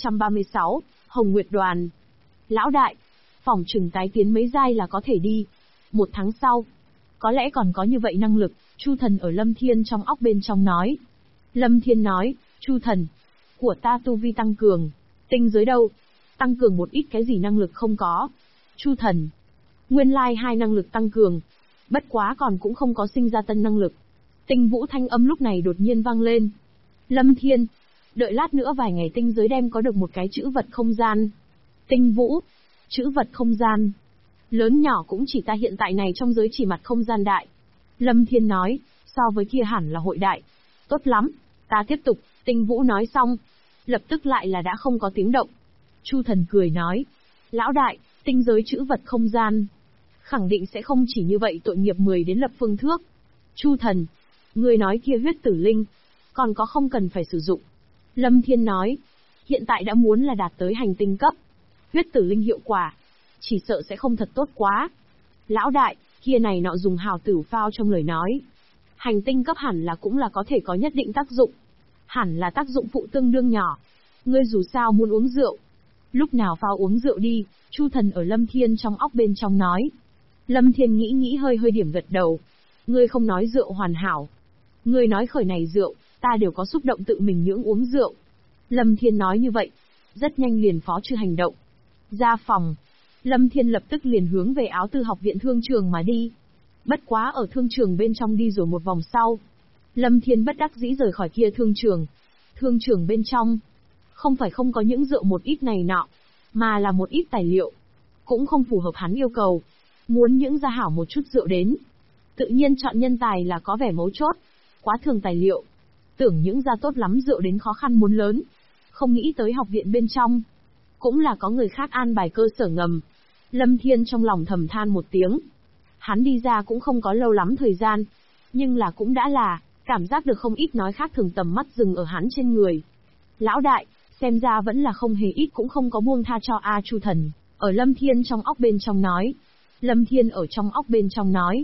1336, Hồng Nguyệt Đoàn. Lão đại, phỏng chừng tái tiến mấy giai là có thể đi. 1 tháng sau, có lẽ còn có như vậy năng lực. Chu Thần ở Lâm Thiên trong óc bên trong nói. Lâm Thiên nói, Chu Thần, của ta tu vi tăng cường. Tinh giới đâu? Tăng cường một ít cái gì năng lực không có. Chu Thần, nguyên lai 2 năng lực tăng cường. Bất quá còn cũng không có sinh ra tân năng lực. Tinh Vũ thanh âm lúc này đột nhiên vang lên. Lâm Thiên, đợi lát nữa vài ngày tinh giới đem có được một cái chữ vật không gian. Tinh Vũ, chữ vật không gian. Lớn nhỏ cũng chỉ ta hiện tại này trong giới chỉ mặt không gian đại. Lâm Thiên nói, so với kia hẳn là hội đại. Tốt lắm, ta tiếp tục. Tinh Vũ nói xong, lập tức lại là đã không có tiếng động. Chu Thần cười nói, lão đại, tinh giới chữ vật không gian, khẳng định sẽ không chỉ như vậy tội nghiệp 10 đến lập phương thước. Chu Thần, người nói kia huyết tử linh, còn có không cần phải sử dụng. Lâm Thiên nói, hiện tại đã muốn là đạt tới hành tinh cấp. Huyết tử linh hiệu quả, chỉ sợ sẽ không thật tốt quá. Lão đại, kia này nọ dùng hào tử phao trong lời nói. Hành tinh cấp hẳn là cũng là có thể có nhất định tác dụng. Hẳn là tác dụng phụ tương đương nhỏ. Ngươi dù sao muốn uống rượu. Lúc nào phao uống rượu đi, Chu Thần ở Lâm Thiên trong óc bên trong nói. Lâm Thiên nghĩ hơi điểm gật đầu. Ngươi không nói rượu hoàn hảo. Ngươi nói khởi này rượu, ta đều có xúc động tự mình nhưỡng uống rượu. Lâm Thiên nói như vậy, rất nhanh liền phó chư hành động. Ra phòng, Lâm Thiên lập tức liền hướng về Áo Tư học viện thương trường mà đi. Bất quá ở thương trường bên trong đi rồi một vòng sau, Lâm Thiên bất đắc dĩ rời khỏi kia thương trường. Thương trường bên trong, không phải không có những rượu một ít này nọ, mà là một ít tài liệu. Cũng không phù hợp hắn yêu cầu. Muốn những ra hảo một chút rượu đến. Tự nhiên chọn nhân tài là có vẻ mấu chốt. Quá thường tài liệu. Tưởng những ra tốt lắm rượu đến khó khăn muốn lớn. Không nghĩ tới học viện bên trong. Cũng là có người khác an bài cơ sở ngầm. Lâm Thiên trong lòng thầm than một tiếng. Hắn đi ra cũng không có lâu lắm thời gian. Nhưng là cũng đã là, cảm giác được không ít nói khác thường tầm mắt dừng ở hắn trên người. Lão đại, xem ra vẫn là không hề ít cũng không có buông tha cho Chu Thần. Ở Lâm Thiên trong óc bên trong nói. Lâm Thiên ở trong óc bên trong nói.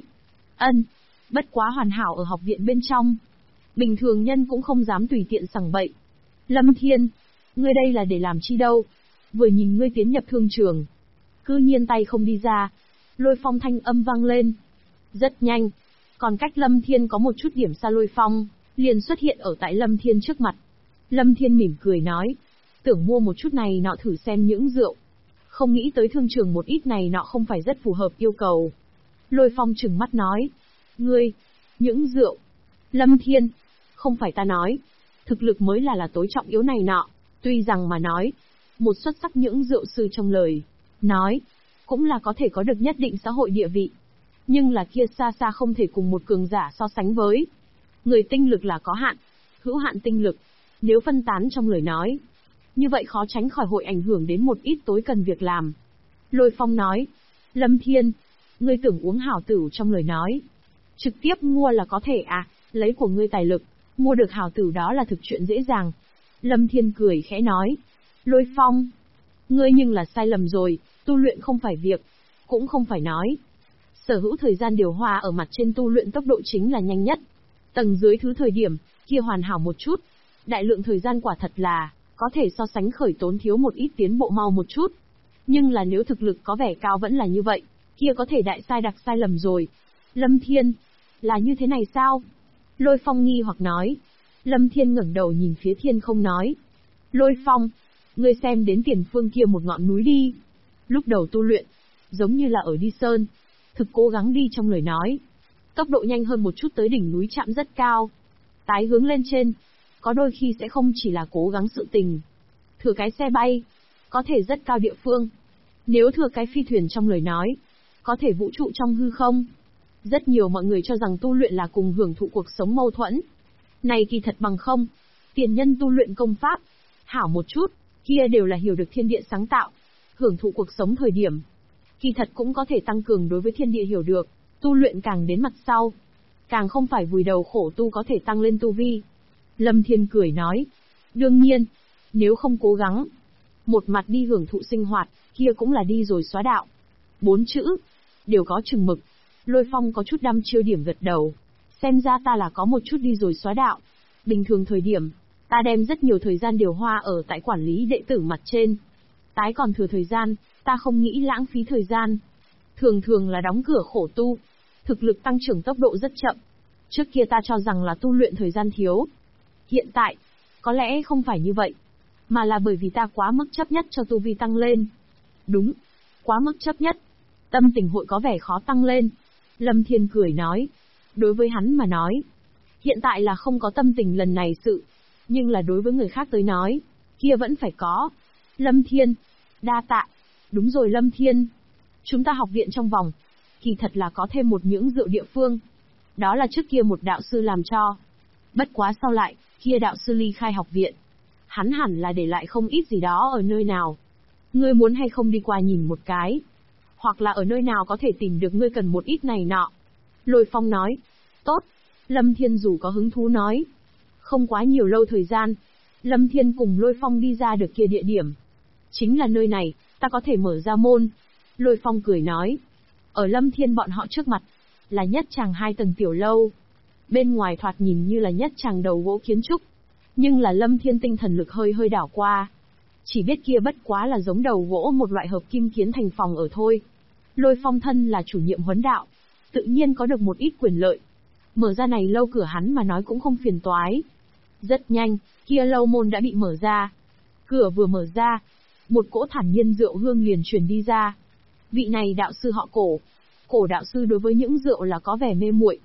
Bất quá hoàn hảo ở học viện bên trong. Bình thường nhân cũng không dám tùy tiện sằng bậy. Lâm Thiên, ngươi đây là để làm chi đâu? Vừa nhìn ngươi tiến nhập thương trường, cư nhiên tay không đi ra. Lôi Phong thanh âm vang lên. Rất nhanh, còn cách Lâm Thiên có một chút điểm xa Lôi Phong, liền xuất hiện ở tại Lâm Thiên trước mặt. Lâm Thiên mỉm cười nói, tưởng mua một chút này nọ thử xem những rượu. Không nghĩ tới thương trường một ít này nọ không phải rất phù hợp yêu cầu. Lôi Phong trừng mắt nói, ngươi, những rượu. Lâm Thiên, không phải ta nói, thực lực mới là tối trọng yếu này nọ. Tuy rằng mà nói, một xuất sắc những rượu sư trong lời nói, cũng là có thể có được nhất định xã hội địa vị. Nhưng là kia xa xa không thể cùng một cường giả so sánh với. Người tinh lực là có hạn, hữu hạn tinh lực, nếu phân tán trong lời nói, như vậy khó tránh khỏi hội ảnh hưởng đến một ít tối cần việc làm. Lôi Phong nói, Lâm Thiên, ngươi tưởng uống hảo tử trong lời nói. Trực tiếp mua là có thể à, lấy của ngươi tài lực, mua được hảo tử đó là thực chuyện dễ dàng. Lâm Thiên cười khẽ nói, Lôi Phong, ngươi nhưng là sai lầm rồi, tu luyện không phải việc, cũng không phải nói. Sở hữu thời gian điều hòa ở mặt trên tu luyện tốc độ chính là nhanh nhất. Tầng dưới thứ thời điểm, kia hoàn hảo một chút. Đại lượng thời gian quả thật là, có thể so sánh khởi tốn thiếu một ít tiến bộ mau một chút. Nhưng là nếu thực lực có vẻ cao vẫn là như vậy, kia có thể đại sai đặc sai lầm rồi. Lâm Thiên, là như thế này sao? Lôi Phong nghi hoặc nói. Lâm Thiên ngẩng đầu nhìn phía thiên không nói. Lôi Phong, ngươi xem đến tiền phương kia một ngọn núi đi. Lúc đầu tu luyện, giống như là ở đi sơn, thực cố gắng đi trong lời nói. Tốc độ nhanh hơn một chút tới đỉnh núi chạm rất cao. Tái hướng lên trên, có đôi khi sẽ không chỉ là cố gắng sự tình. Thừa cái xe bay, có thể rất cao địa phương. Nếu thừa cái phi thuyền trong lời nói, có thể vũ trụ trong hư không. Rất nhiều mọi người cho rằng tu luyện là cùng hưởng thụ cuộc sống mâu thuẫn. Này kỳ thật bằng không. Tiền nhân tu luyện công pháp, hảo một chút, kia đều là hiểu được thiên địa sáng tạo, hưởng thụ cuộc sống thời điểm. Kỳ thật cũng có thể tăng cường đối với thiên địa hiểu được, tu luyện càng đến mặt sau, càng không phải vùi đầu khổ tu có thể tăng lên tu vi. Lâm Thiên cười nói, đương nhiên, nếu không cố gắng, một mặt đi hưởng thụ sinh hoạt, kia cũng là đi rồi xóa đạo. 4 chữ, đều có chừng mực. Lôi Phong có chút đăm chiêu điểm gật đầu. Xem ra ta là có một chút đi rồi xóa đạo. Bình thường thời điểm, ta đem rất nhiều thời gian điều hòa ở tại quản lý đệ tử mặt trên. Tái còn thừa thời gian, ta không nghĩ lãng phí thời gian. Thường thường là đóng cửa khổ tu. Thực lực tăng trưởng tốc độ rất chậm. Trước kia ta cho rằng là tu luyện thời gian thiếu. Hiện tại, có lẽ không phải như vậy. Mà là bởi vì ta quá mức chấp nhất cho tu vi tăng lên. Đúng, quá mức chấp nhất. Tâm tình hội có vẻ khó tăng lên. Lâm Thiên cười nói. Đối với hắn mà nói, hiện tại là không có tâm tình lần này sự. Nhưng là đối với người khác tới nói, kia vẫn phải có. Lâm Thiên, đa tạ. Đúng rồi Lâm Thiên. Chúng ta học viện trong vòng, kỳ thật là có thêm một những rượu địa phương. Đó là trước kia một đạo sư làm cho. Bất quá sau lại, kia đạo sư ly khai học viện. Hắn hẳn là để lại không ít gì đó ở nơi nào. Ngươi muốn hay không đi qua nhìn một cái? Hoặc là ở nơi nào có thể tìm được ngươi cần một ít này nọ? Lôi Phong nói. Tốt. Lâm Thiên dù có hứng thú nói. Không quá nhiều lâu thời gian, Lâm Thiên cùng Lôi Phong đi ra được kia địa điểm. Chính là nơi này, ta có thể mở ra môn. Lôi Phong cười nói. Ở Lâm Thiên bọn họ trước mặt, là nhất tràng 2 tầng tiểu lâu. Bên ngoài thoạt nhìn như là nhất tràng đầu gỗ kiến trúc. Nhưng là Lâm Thiên tinh thần lực hơi hơi đảo qua. Chỉ biết kia bất quá là giống đầu gỗ một loại hợp kim kiến thành phòng ở thôi. Lôi Phong thân là chủ nhiệm huấn đạo, tự nhiên có được một ít quyền lợi. Mở ra này lâu cửa hắn mà nói cũng không phiền toái. Rất nhanh, kia lâu môn đã bị mở ra. Cửa vừa mở ra, một cỗ thản nhiên rượu hương liền truyền đi ra. Vị này đạo sư họ Cổ. Cổ đạo sư đối với những rượu là có vẻ mê muội.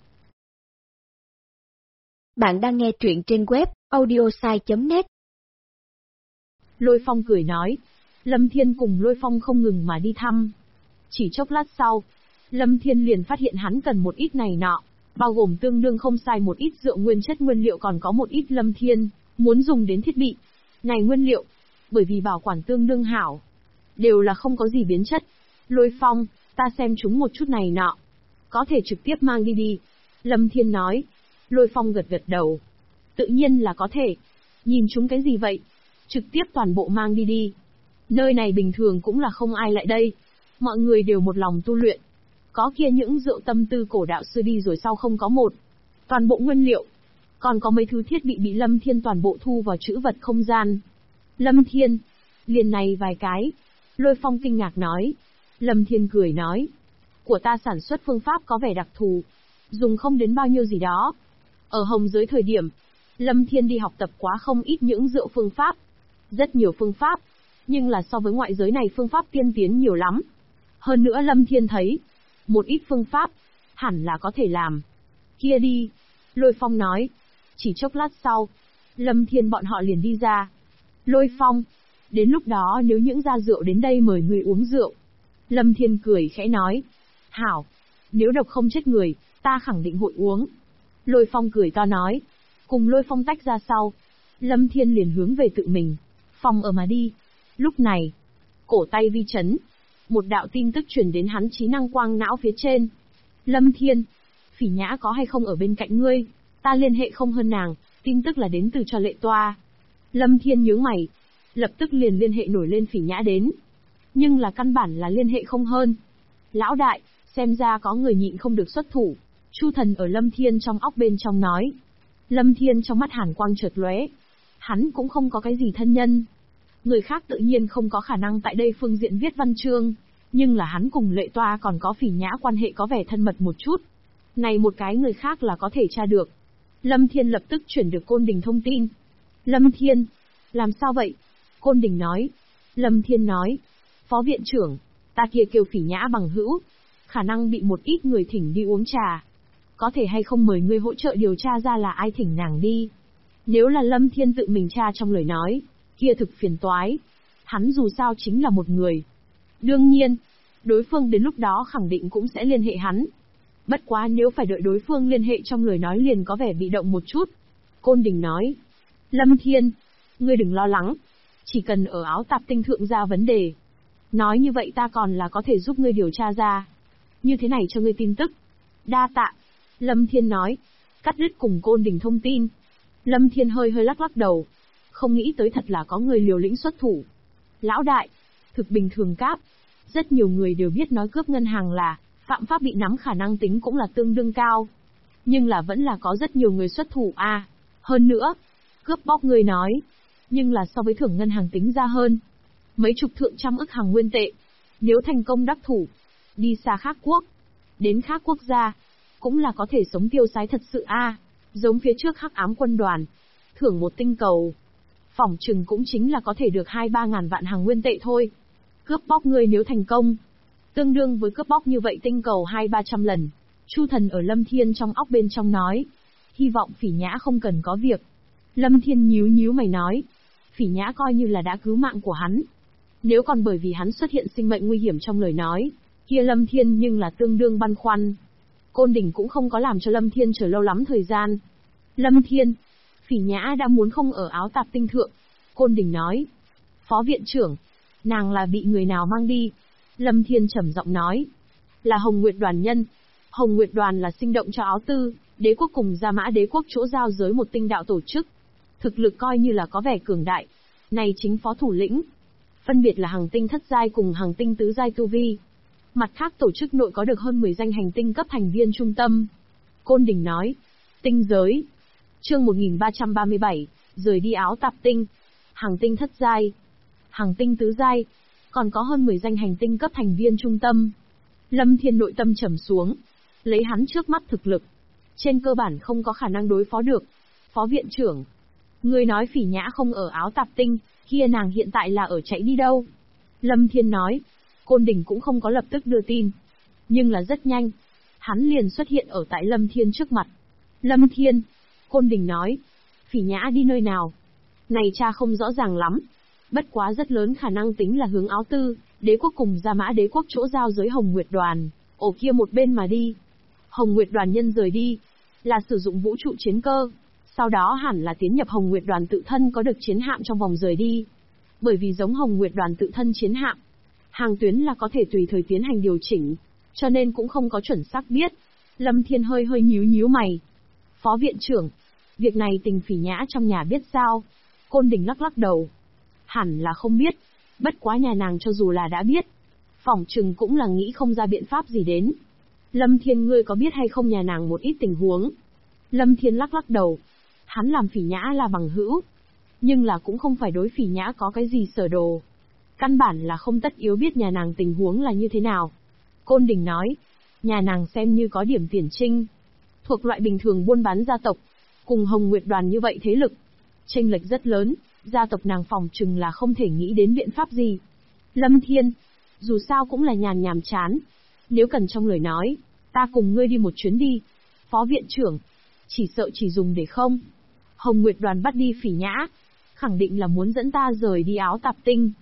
Bạn đang nghe truyện trên web audiosai.net. Lôi Phong cười nói. Lâm Thiên cùng Lôi Phong không ngừng mà đi thăm. Chỉ chốc lát sau, Lâm Thiên liền phát hiện hắn cần một ít này nọ, bao gồm tương đương không sai một ít rượu nguyên chất nguyên liệu, còn có một ít Lâm Thiên muốn dùng đến thiết bị. Này nguyên liệu, bởi vì bảo quản tương đương hảo, đều là không có gì biến chất. Lôi Phong, ta xem chúng một chút này nọ, có thể trực tiếp mang đi đi. Lâm Thiên nói. Lôi Phong gật gật đầu. Tự nhiên là có thể. Nhìn chúng cái gì vậy? Trực tiếp toàn bộ mang đi đi. Nơi này bình thường cũng là không ai lại đây. Mọi người đều một lòng tu luyện. Có kia những rượu tâm tư cổ đạo sư đi rồi sau không có một. Toàn bộ nguyên liệu. Còn có mấy thứ thiết bị bị Lâm Thiên toàn bộ thu vào trữ vật không gian. Lâm Thiên. Liền này vài cái. Lôi Phong kinh ngạc nói. Lâm Thiên cười nói. Của ta sản xuất phương pháp có vẻ đặc thù. Dùng không đến bao nhiêu gì đó. Ở Hồng Giới thời điểm, Lâm Thiên đi học tập quá không ít những rượu phương pháp. Rất nhiều phương pháp. Nhưng là so với ngoại giới này phương pháp tiên tiến nhiều lắm. Hơn nữa Lâm Thiên thấy, một ít phương pháp, hẳn là có thể làm. Kia đi. Lôi Phong nói. Chỉ chốc lát sau, Lâm Thiên bọn họ liền đi ra. Lôi Phong, đến lúc đó nếu những gia rượu đến đây mời người uống rượu, Lâm Thiên cười khẽ nói. Hảo, nếu độc không chết người, ta khẳng định hội uống. Lôi Phong cười to nói. Cùng Lôi Phong tách ra sau. Lâm Thiên liền hướng về tự mình. Phòng ở mà đi. Lúc này, cổ tay vi chấn. Một đạo tin tức truyền đến hắn trí năng quang não phía trên. Lâm Thiên, Phỉ Nhã có hay không ở bên cạnh ngươi? Ta liên hệ không hơn nàng, tin tức là đến từ cho Lệ Toa. Lâm Thiên nhướng mày, lập tức liền liên hệ nổi lên Phỉ Nhã đến. Nhưng là căn bản là liên hệ không hơn. Lão đại, xem ra có người nhịn không được xuất thủ. Chu Thần ở Lâm Thiên trong óc bên trong nói. Lâm Thiên trong mắt hàn quang chợt lóe. Hắn cũng không có cái gì thân nhân. Người khác tự nhiên không có khả năng tại đây phương diện viết văn chương. Nhưng là hắn cùng Lệ Toa còn có Phỉ Nhã quan hệ có vẻ thân mật một chút. Này một cái người khác là có thể tra được. Lâm Thiên lập tức chuyển được Côn Đình thông tin. Lâm Thiên, làm sao vậy? Côn Đình nói. Lâm Thiên nói. Phó viện trưởng, ta kia kêu Phỉ Nhã bằng hữu. Khả năng bị một ít người thỉnh đi uống trà. Có thể hay không mời ngươi hỗ trợ điều tra ra là ai thỉnh nàng đi. Nếu là Lâm Thiên tự mình tra trong lời nói, kia thực phiền toái. Hắn dù sao chính là một người. Đương nhiên, đối phương đến lúc đó khẳng định cũng sẽ liên hệ hắn. Bất quá nếu phải đợi đối phương liên hệ trong lời nói liền có vẻ bị động một chút. Côn Đình nói. Lâm Thiên, ngươi đừng lo lắng. Chỉ cần ở áo tạp tinh thượng ra vấn đề. Nói như vậy ta còn là có thể giúp ngươi điều tra ra. Như thế này cho ngươi tin tức. Đa tạ. Lâm Thiên nói. Cắt đứt cùng Côn Đình thông tin. Lâm Thiên hơi lắc lắc đầu. Không nghĩ tới thật là có người liều lĩnh xuất thủ. Lão đại, thực bình thường cáp. Rất nhiều người đều biết nói cướp ngân hàng là phạm pháp bị nắm khả năng tính cũng là tương đương cao. Nhưng là vẫn là có rất nhiều người xuất thủ a. Hơn nữa, cướp bóc người nói. Nhưng là so với thưởng ngân hàng tính ra hơn. Mấy chục thượng trăm ức hàng nguyên tệ. Nếu thành công đắc thủ, đi xa khác quốc, đến khác quốc gia, cũng là có thể sống tiêu sái thật sự a. Giống phía trước Hắc Ám quân đoàn, thưởng một tinh cầu. Phỏng chừng cũng chính là có thể được 2-3 ngàn vạn hàng nguyên tệ thôi. Cướp bóc người nếu thành công, tương đương với cướp bóc như vậy tinh cầu 200-300 lần. Chu Thần ở Lâm Thiên trong óc bên trong nói. Hy vọng Phỉ Nhã không cần có việc. Lâm Thiên nhíu mày nói. Phỉ Nhã coi như là đã cứu mạng của hắn. Nếu còn bởi vì hắn xuất hiện sinh mệnh nguy hiểm trong lời nói, kia Lâm Thiên nhưng là tương đương băn khoăn. Côn Đình cũng không có làm cho Lâm Thiên chờ lâu lắm thời gian. Lâm Thiên, Phỉ Nhã đã muốn không ở áo tạp tinh thượng. Côn Đình nói. Phó viện trưởng, nàng là bị người nào mang đi? Lâm Thiên trầm giọng nói. Là Hồng Nguyệt đoàn nhân. Hồng Nguyệt đoàn là sinh động cho áo tư, đế quốc cùng Gia Mã đế quốc chỗ giao giới một tinh đạo tổ chức. Thực lực coi như là có vẻ cường đại. Này chính phó thủ lĩnh. Phân biệt là Hằng tinh thất giai cùng Hằng tinh tứ giai tu vi. Mặt khác tổ chức nội có được hơn 10 danh hành tinh cấp thành viên trung tâm. Côn Đình nói. Tinh giới. Chương 1337, rời đi áo tạp tinh. Hằng tinh thất giai, Hằng tinh tứ giai, còn có hơn 10 danh hành tinh cấp thành viên trung tâm. Lâm Thiên nội tâm trầm xuống. Lấy hắn trước mắt thực lực, trên cơ bản không có khả năng đối phó được. Phó viện trưởng, người nói Phỉ Nhã không ở áo tạp tinh, kia nàng hiện tại là ở chạy đi đâu? Lâm Thiên nói. Côn Đình cũng không có lập tức đưa tin. Nhưng là rất nhanh, hắn liền xuất hiện ở tại Lâm Thiên trước mặt. Lâm Thiên, Côn Đình nói. Phỉ Nhã đi nơi nào? Này cha không rõ ràng lắm. Bất quá rất lớn khả năng tính là hướng áo tư, đế quốc cùng Gia Mã đế quốc chỗ giao giới Hồng Nguyệt đoàn, ổ kia một bên mà đi. Hồng Nguyệt đoàn nhân rời đi, là sử dụng vũ trụ chiến cơ, sau đó hẳn là tiến nhập Hồng Nguyệt đoàn tự thân có được chiến hạm trong vòng rời đi. Bởi vì giống Hồng Nguyệt đoàn tự thân chiến hạm, hàng tuyến là có thể tùy thời tiến hành điều chỉnh, cho nên cũng không có chuẩn xác biết. Lâm Thiên hơi nhíu mày. Phó viện trưởng, việc này Tình Phỉ Nhã trong nhà biết sao? Côn Đình lắc đầu. Hẳn là không biết, bất quá nhà nàng cho dù là đã biết, phỏng chừng cũng là nghĩ không ra biện pháp gì đến. Lâm Thiên, ngươi có biết hay không nhà nàng một ít tình huống? Lâm Thiên lắc đầu. Hắn làm Phỉ Nhã là bằng hữu, nhưng là cũng không phải đối Phỉ Nhã có cái gì sở đồ. Căn bản là không tất yếu biết nhà nàng tình huống là như thế nào. Côn Đình nói, nhà nàng xem như có điểm tiền trinh, thuộc loại bình thường buôn bán gia tộc, cùng Hồng Nguyệt đoàn như vậy thế lực, chênh lệch rất lớn, gia tộc nàng phòng chừng là không thể nghĩ đến biện pháp gì. Lâm Thiên, dù sao cũng là nhàm chán, nếu cần trong lời nói, ta cùng ngươi đi một chuyến đi. Phó viện trưởng, chỉ sợ chỉ dùng để không. Hồng Nguyệt đoàn bắt đi Phỉ Nhã, khẳng định là muốn dẫn ta rời đi áo tạp tinh.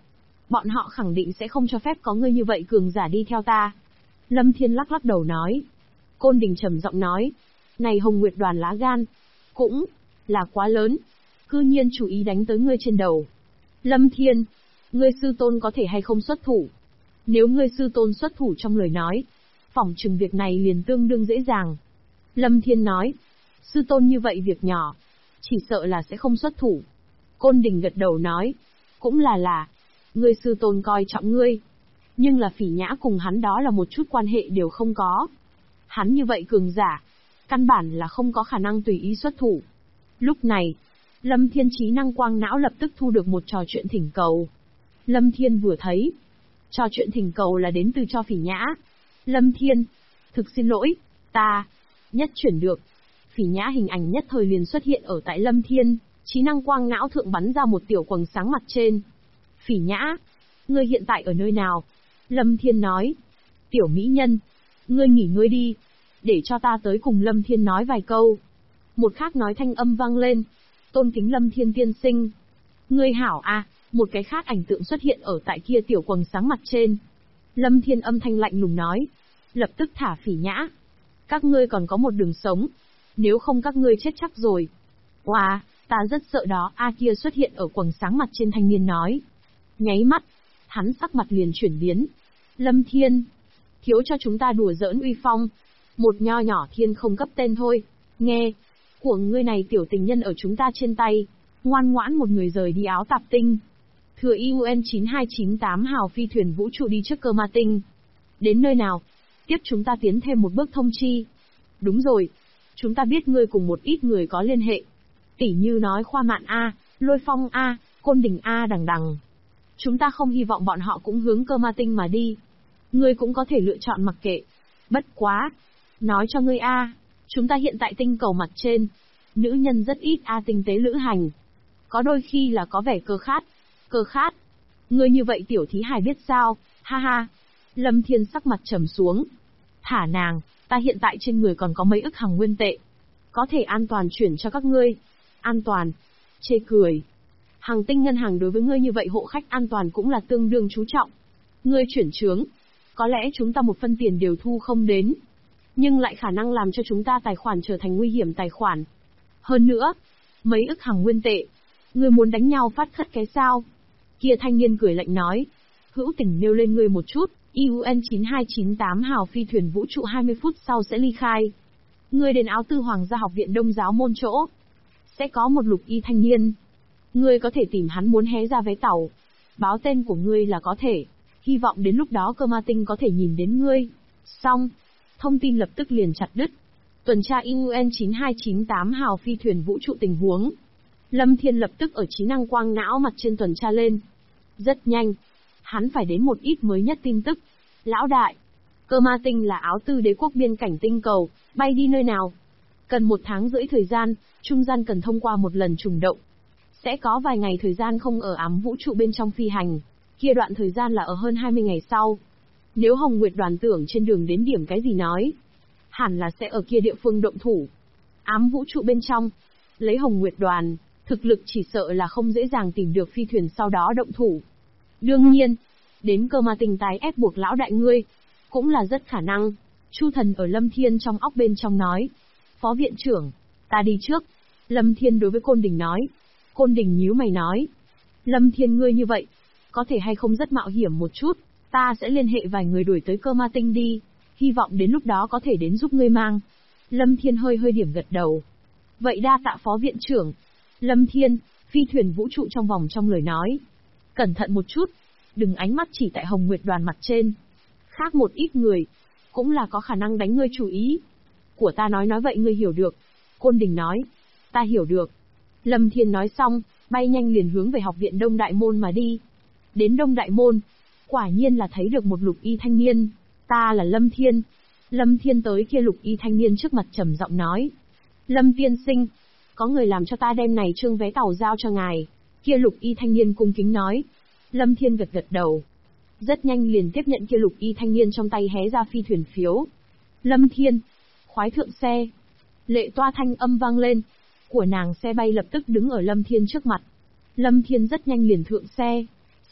Bọn họ khẳng định sẽ không cho phép có ngươi như vậy cường giả đi theo ta. Lâm Thiên lắc lắc đầu nói. Côn Đình trầm giọng nói. Này Hồng Nguyệt đoàn lá gan. Cũng là quá lớn. Cư nhiên chủ ý đánh tới ngươi trên đầu. Lâm Thiên, ngươi sư tôn có thể hay không xuất thủ? Nếu ngươi sư tôn xuất thủ trong lời nói, phỏng chừng việc này liền tương đương dễ dàng. Lâm Thiên nói. Sư tôn như vậy việc nhỏ, chỉ sợ là sẽ không xuất thủ. Côn Đình gật đầu nói. Cũng là, ngươi sư tôn coi trọng ngươi. Nhưng là Phỉ Nhã cùng hắn đó là một chút quan hệ đều không có. Hắn như vậy cường giả, căn bản là không có khả năng tùy ý xuất thủ. Lúc này, Lâm Thiên trí năng quang não lập tức thu được một trò chuyện thỉnh cầu. Lâm Thiên vừa thấy, trò chuyện thỉnh cầu là đến từ cho Phỉ Nhã. Lâm Thiên, thực xin lỗi, ta nhất chuyển được. Phỉ Nhã hình ảnh nhất thời liền xuất hiện ở tại Lâm Thiên, trí năng quang não thượng bắn ra một tiểu quầng sáng mặt trên. Phỉ Nhã, ngươi hiện tại ở nơi nào? Lâm Thiên nói. Tiểu mỹ nhân, ngươi nghỉ ngơi đi, để cho ta tới cùng Lâm Thiên nói vài câu. Một khác nói thanh âm vang lên. Tôn kính Lâm Thiên tiên sinh. Ngươi hảo a, một cái khác ảnh tượng xuất hiện ở tại kia tiểu quầng sáng mặt trên. Lâm Thiên âm thanh lạnh lùng nói. Lập tức thả Phỉ Nhã. Các ngươi còn có một đường sống. Nếu không các ngươi chết chắc rồi. Wow, ta rất sợ đó. A kia xuất hiện ở quầng sáng mặt trên thanh niên nói. Nháy mắt, hắn sắc mặt liền chuyển biến. Lâm Thiên, thiếu cho chúng ta đùa giỡn uy phong. Một nho nhỏ thiên không cấp tên thôi. Nghe, của ngươi này tiểu tình nhân ở chúng ta trên tay. Ngoan ngoãn một người rời đi áo tạp tinh. Thừa IUN 9298 hào phi thuyền vũ trụ đi trước Cơ Ma Tinh. Đến nơi nào? Tiếp chúng ta tiến thêm một bước thông chi. Đúng rồi, chúng ta biết ngươi cùng một ít người có liên hệ. Tỉ như nói Khoa Mạn A, Lôi Phong A, Côn Đình A đằng đằng. Chúng ta không hy vọng bọn họ cũng hướng Cơ Ma Tinh mà đi. Ngươi cũng có thể lựa chọn mặc kệ. Bất quá. Nói cho ngươi A, chúng ta hiện tại tinh cầu mặt trên. Nữ nhân rất ít A tinh tế lữ hành. Có đôi khi là có vẻ cơ khát. Cơ khát? Ngươi như vậy tiểu thí hài biết sao, ha ha. Lâm Thiên sắc mặt trầm xuống. Thả nàng, ta hiện tại trên người còn có mấy ức hằng nguyên tệ. Có thể an toàn chuyển cho các ngươi. An toàn? Chê cười. Hàng tinh ngân hàng đối với ngươi như vậy hộ khách an toàn cũng là tương đương chú trọng. Ngươi chuyển chướng. Có lẽ chúng ta một phân tiền đều thu không đến. Nhưng lại khả năng làm cho chúng ta tài khoản trở thành nguy hiểm tài khoản. Hơn nữa, mấy ức hằng nguyên tệ. Ngươi muốn đánh nhau phát khất cái sao? Kia thanh niên cười lạnh nói. Hữu tình nêu lên ngươi một chút, IUN 9298 hào phi thuyền vũ trụ 20 phút sau sẽ ly khai. Ngươi đến áo tư hoàng gia học viện đông giáo môn chỗ. Sẽ có một lục y thanh niên. Ngươi có thể tìm hắn muốn hé ra vé tàu. Báo tên của ngươi là có thể. Hy vọng đến lúc đó Cơ Ma Tinh có thể nhìn đến ngươi. Xong. Thông tin lập tức liền chặt đứt. Tuần tra IUN 9298 hào phi thuyền vũ trụ tình huống. Lâm Thiên lập tức ở trí năng quang não mặt trên tuần tra lên. Rất nhanh. Hắn phải đến một ít mới nhất tin tức. Lão đại. Cơ Ma Tinh là áo tư đế quốc biên cảnh tinh cầu. Bay đi nơi nào? Cần 1 tháng rưỡi thời gian. Trung gian cần thông qua một lần trùng động. Sẽ có vài ngày thời gian không ở ám vũ trụ bên trong phi hành. Kia đoạn thời gian là ở hơn 20 ngày sau. Nếu Hồng Nguyệt đoàn tưởng trên đường đến điểm cái gì nói. Hẳn là sẽ ở kia địa phương động thủ. Ám vũ trụ bên trong. Lấy Hồng Nguyệt đoàn, thực lực chỉ sợ là không dễ dàng tìm được phi thuyền sau đó động thủ. Đương nhiên, đến Cơ Ma Tinh tái ép buộc lão đại ngươi. Cũng là rất khả năng. Chu Thần ở Lâm Thiên trong óc bên trong nói. Phó viện trưởng, ta đi trước. Lâm Thiên đối với Côn Đình nói. Côn Đình nhíu mày nói. Lâm Thiên ngươi như vậy, có thể hay không rất mạo hiểm một chút, ta sẽ liên hệ vài người đuổi tới Cơ Ma Tinh đi, hy vọng đến lúc đó có thể đến giúp ngươi mang. Lâm Thiên hơi điểm gật đầu. Vậy đa tạ phó viện trưởng. Lâm Thiên, phi thuyền vũ trụ trong vòng trong lời nói. Cẩn thận một chút, đừng ánh mắt chỉ tại Hồng Nguyệt đoàn mặt trên. Khác một ít người, cũng là có khả năng đánh ngươi chủ ý. Của ta nói vậy ngươi hiểu được. Côn Đình nói. Ta hiểu được. Lâm Thiên nói xong, bay nhanh liền hướng về học viện Đông Đại Môn mà đi. Đến Đông Đại Môn, quả nhiên là thấy được một lục y thanh niên. Ta là Lâm Thiên. Lâm Thiên tới kia lục y thanh niên trước mặt trầm giọng nói. Lâm tiên sinh, có người làm cho ta đem này trương vé tàu giao cho ngài. Kia lục y thanh niên cung kính nói. Lâm Thiên gật đầu. Rất nhanh liền tiếp nhận kia lục y thanh niên trong tay hé ra phi thuyền phiếu. Lâm Thiên, khoái thượng xe. Lệ toa thanh âm vang lên. Của nàng xe bay lập tức đứng ở Lâm Thiên trước mặt. Lâm Thiên rất nhanh liền thượng xe.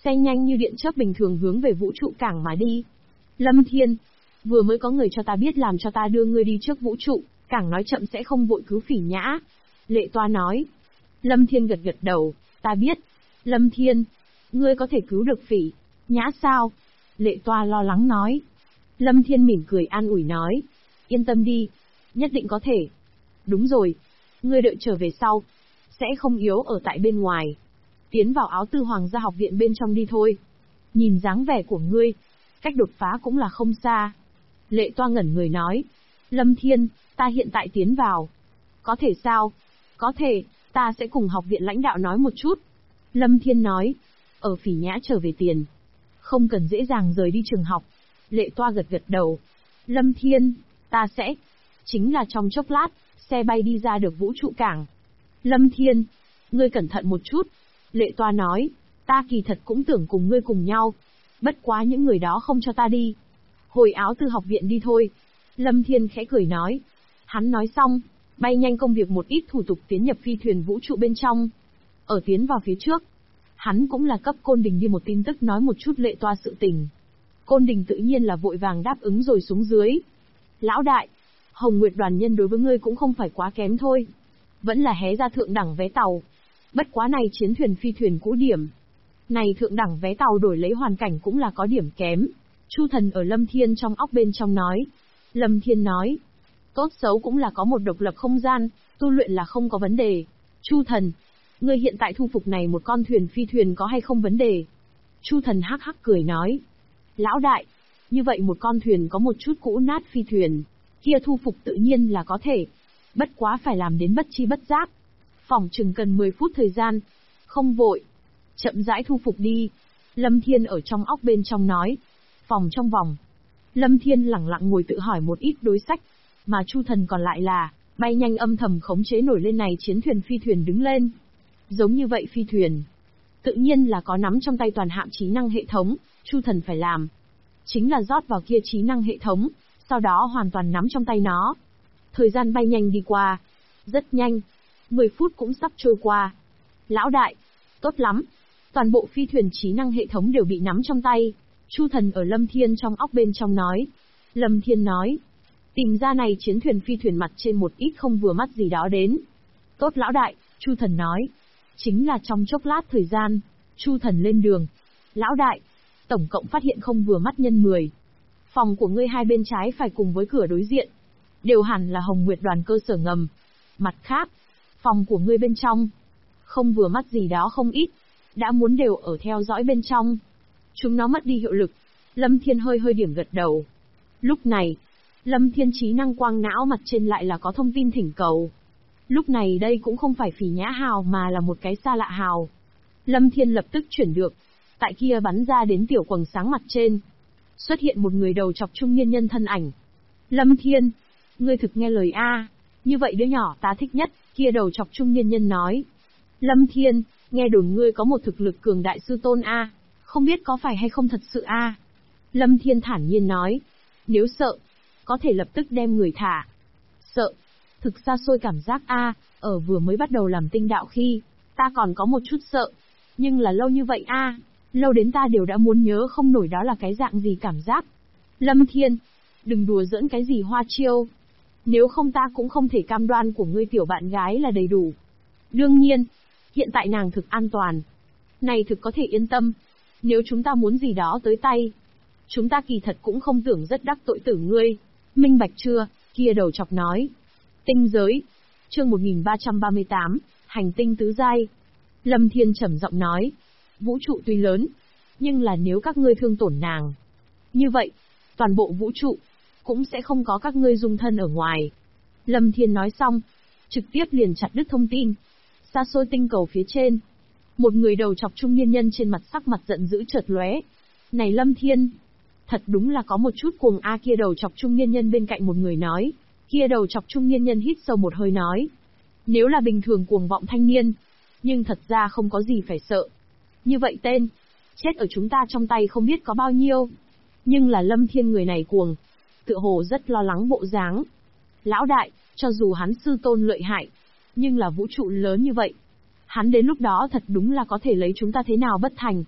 xe nhanh như điện chớp bình thường hướng về vũ trụ cảng mà đi. Lâm Thiên, vừa mới có người cho ta biết làm cho ta đưa ngươi đi trước vũ trụ, cảng nói chậm sẽ không vội cứu Phỉ Nhã. Lệ Toa nói. Lâm Thiên gật gật đầu, ta biết. Lâm Thiên, ngươi có thể cứu được Phỉ Nhã sao? Lệ Toa lo lắng nói. Lâm Thiên mỉm cười an ủi nói. Yên tâm đi, nhất định có thể. Đúng rồi, ngươi đợi trở về sau, sẽ không yếu ở tại bên ngoài. Tiến vào Áo Tư Hoàng gia học viện bên trong đi thôi. Nhìn dáng vẻ của ngươi, cách đột phá cũng là không xa. Lệ Toa ngẩn người nói. Lâm Thiên, ta hiện tại tiến vào. Có thể sao? Có thể, ta sẽ cùng học viện lãnh đạo nói một chút. Lâm Thiên nói. Ở Phỉ Nhã trở về tiền, không cần dễ dàng rời đi trường học. Lệ Toa gật gật đầu. Lâm Thiên, ta sẽ. Chính là trong chốc lát, xe bay đi ra được vũ trụ cảng. Lâm Thiên, ngươi cẩn thận một chút. Lệ Toa nói. Ta kỳ thật cũng tưởng cùng ngươi cùng nhau. Bất quá những người đó không cho ta đi. Hồi Áo Tư học viện đi thôi. Lâm Thiên khẽ cười nói. Hắn nói xong, bay nhanh công việc một ít thủ tục tiến nhập phi thuyền vũ trụ bên trong. Ở tiến vào phía trước, hắn cũng là cấp Côn Đình đi một tin tức nói một chút Lệ Toa sự tình. Côn Đình tự nhiên là vội vàng đáp ứng rồi xuống dưới. Lão đại, Hồng Nguyệt đoàn nhân đối với ngươi cũng không phải quá kém thôi. Vẫn là hé ra thượng đẳng vé tàu. Bất quá này chiến thuyền phi thuyền cũ điểm. Này thượng đẳng vé tàu đổi lấy hoàn cảnh cũng là có điểm kém. Chu Thần ở Lâm Thiên trong óc bên trong nói. Lâm Thiên nói. Tốt xấu cũng là có một độc lập không gian, tu luyện là không có vấn đề. Chu Thần, ngươi hiện tại thu phục này một con thuyền phi thuyền có hay không vấn đề? Chu Thần hắc hắc cười nói. Lão đại, như vậy một con thuyền có một chút cũ nát phi thuyền, kia thu phục tự nhiên là có thể. Bất quá phải làm đến bất chi bất giác. Phỏng chừng cần 10 phút thời gian. Không vội. Chậm rãi thu phục đi. Lâm Thiên ở trong óc bên trong nói. Phòng trong vòng. Lâm Thiên lẳng lặng ngồi tự hỏi một ít đối sách. Mà Chu Thần còn lại là, bay nhanh âm thầm khống chế nổi lên này chiến thuyền phi thuyền đứng lên. Giống như vậy phi thuyền. Tự nhiên là có nắm trong tay toàn hạm trí năng hệ thống, Chu Thần phải làm. Chính là rót vào kia trí năng hệ thống, sau đó hoàn toàn nắm trong tay nó. Thời gian bay nhanh đi qua. Rất nhanh. 10 phút cũng sắp trôi qua. Lão đại, tốt lắm. Toàn bộ phi thuyền trí năng hệ thống đều bị nắm trong tay. Chu Thần ở Lâm Thiên trong óc bên trong nói. Lâm Thiên nói. Tìm ra này chiến thuyền phi thuyền mặt trên một ít không vừa mắt gì đó đến. Tốt lão đại, Chu Thần nói. Chính là trong chốc lát thời gian, Chu Thần lên đường. Lão đại, tổng cộng phát hiện không vừa mắt nhân 10. Phòng của ngươi hai bên trái phải cùng với cửa đối diện, đều hẳn là Hồng Nguyệt đoàn cơ sở ngầm. Mặt khác, phòng của ngươi bên trong, không vừa mắt gì đó không ít, đã muốn đều ở theo dõi bên trong. Chúng nó mất đi hiệu lực. Lâm Thiên hơi hơi điểm gật đầu. Lúc này, Lâm Thiên trí năng quang não mặt trên lại là có thông tin thỉnh cầu. Lúc này đây cũng không phải Phỉ Nhã hào mà là một cái xa lạ hào. Lâm Thiên lập tức chuyển được. Tại kia bắn ra đến tiểu quầng sáng mặt trên. Xuất hiện một người đầu chọc trung niên nhân thân ảnh. Lâm Thiên, ngươi thực nghe lời a, như vậy đứa nhỏ ta thích nhất, kia đầu chọc trung niên nhân nói. Lâm Thiên, nghe đồn ngươi có một thực lực cường đại sư tôn a, không biết có phải hay không thật sự a. Lâm Thiên thản nhiên nói. Nếu sợ, có thể lập tức đem người thả. Sợ, thực xa xôi cảm giác a, ở vừa mới bắt đầu làm tinh đạo khi, ta còn có một chút sợ. Nhưng là lâu như vậy a, lâu đến ta đều đã muốn nhớ không nổi đó là cái dạng gì cảm giác. Lâm Thiên, đừng đùa giỡn cái gì hoa chiêu. Nếu không ta cũng không thể cam đoan của ngươi tiểu bạn gái là đầy đủ. Đương nhiên, hiện tại nàng thực an toàn. Này thực có thể yên tâm. Nếu chúng ta muốn gì đó tới tay, chúng ta kỳ thật cũng không tưởng rất đắc tội tử ngươi. Minh bạch chưa? Kia đầu chọc nói. Tinh giới. Chương 1338, hành tinh tứ giai. Lâm Thiên trầm giọng nói. Vũ trụ tuy lớn, nhưng là nếu các ngươi thương tổn nàng, như vậy, toàn bộ vũ trụ cũng sẽ không có các ngươi dung thân ở ngoài. Lâm Thiên nói xong, trực tiếp liền chặt đứt thông tin. Xa xôi tinh cầu phía trên, một người đầu chọc trung niên nhân trên mặt sắc mặt giận dữ chợt lóe. Này Lâm Thiên, thật đúng là có một chút cuồng a. Kia đầu chọc trung niên nhân bên cạnh một người nói. Kia đầu chọc trung niên nhân hít sâu một hơi nói. Nếu là bình thường cuồng vọng thanh niên, nhưng thật ra không có gì phải sợ. Như vậy tên, chết ở chúng ta trong tay không biết có bao nhiêu. Nhưng là Lâm Thiên người này cuồng, tựa hồ rất lo lắng bộ dáng. Lão đại, cho dù hắn sư tôn lợi hại, nhưng là vũ trụ lớn như vậy, hắn đến lúc đó thật đúng là có thể lấy chúng ta thế nào bất thành.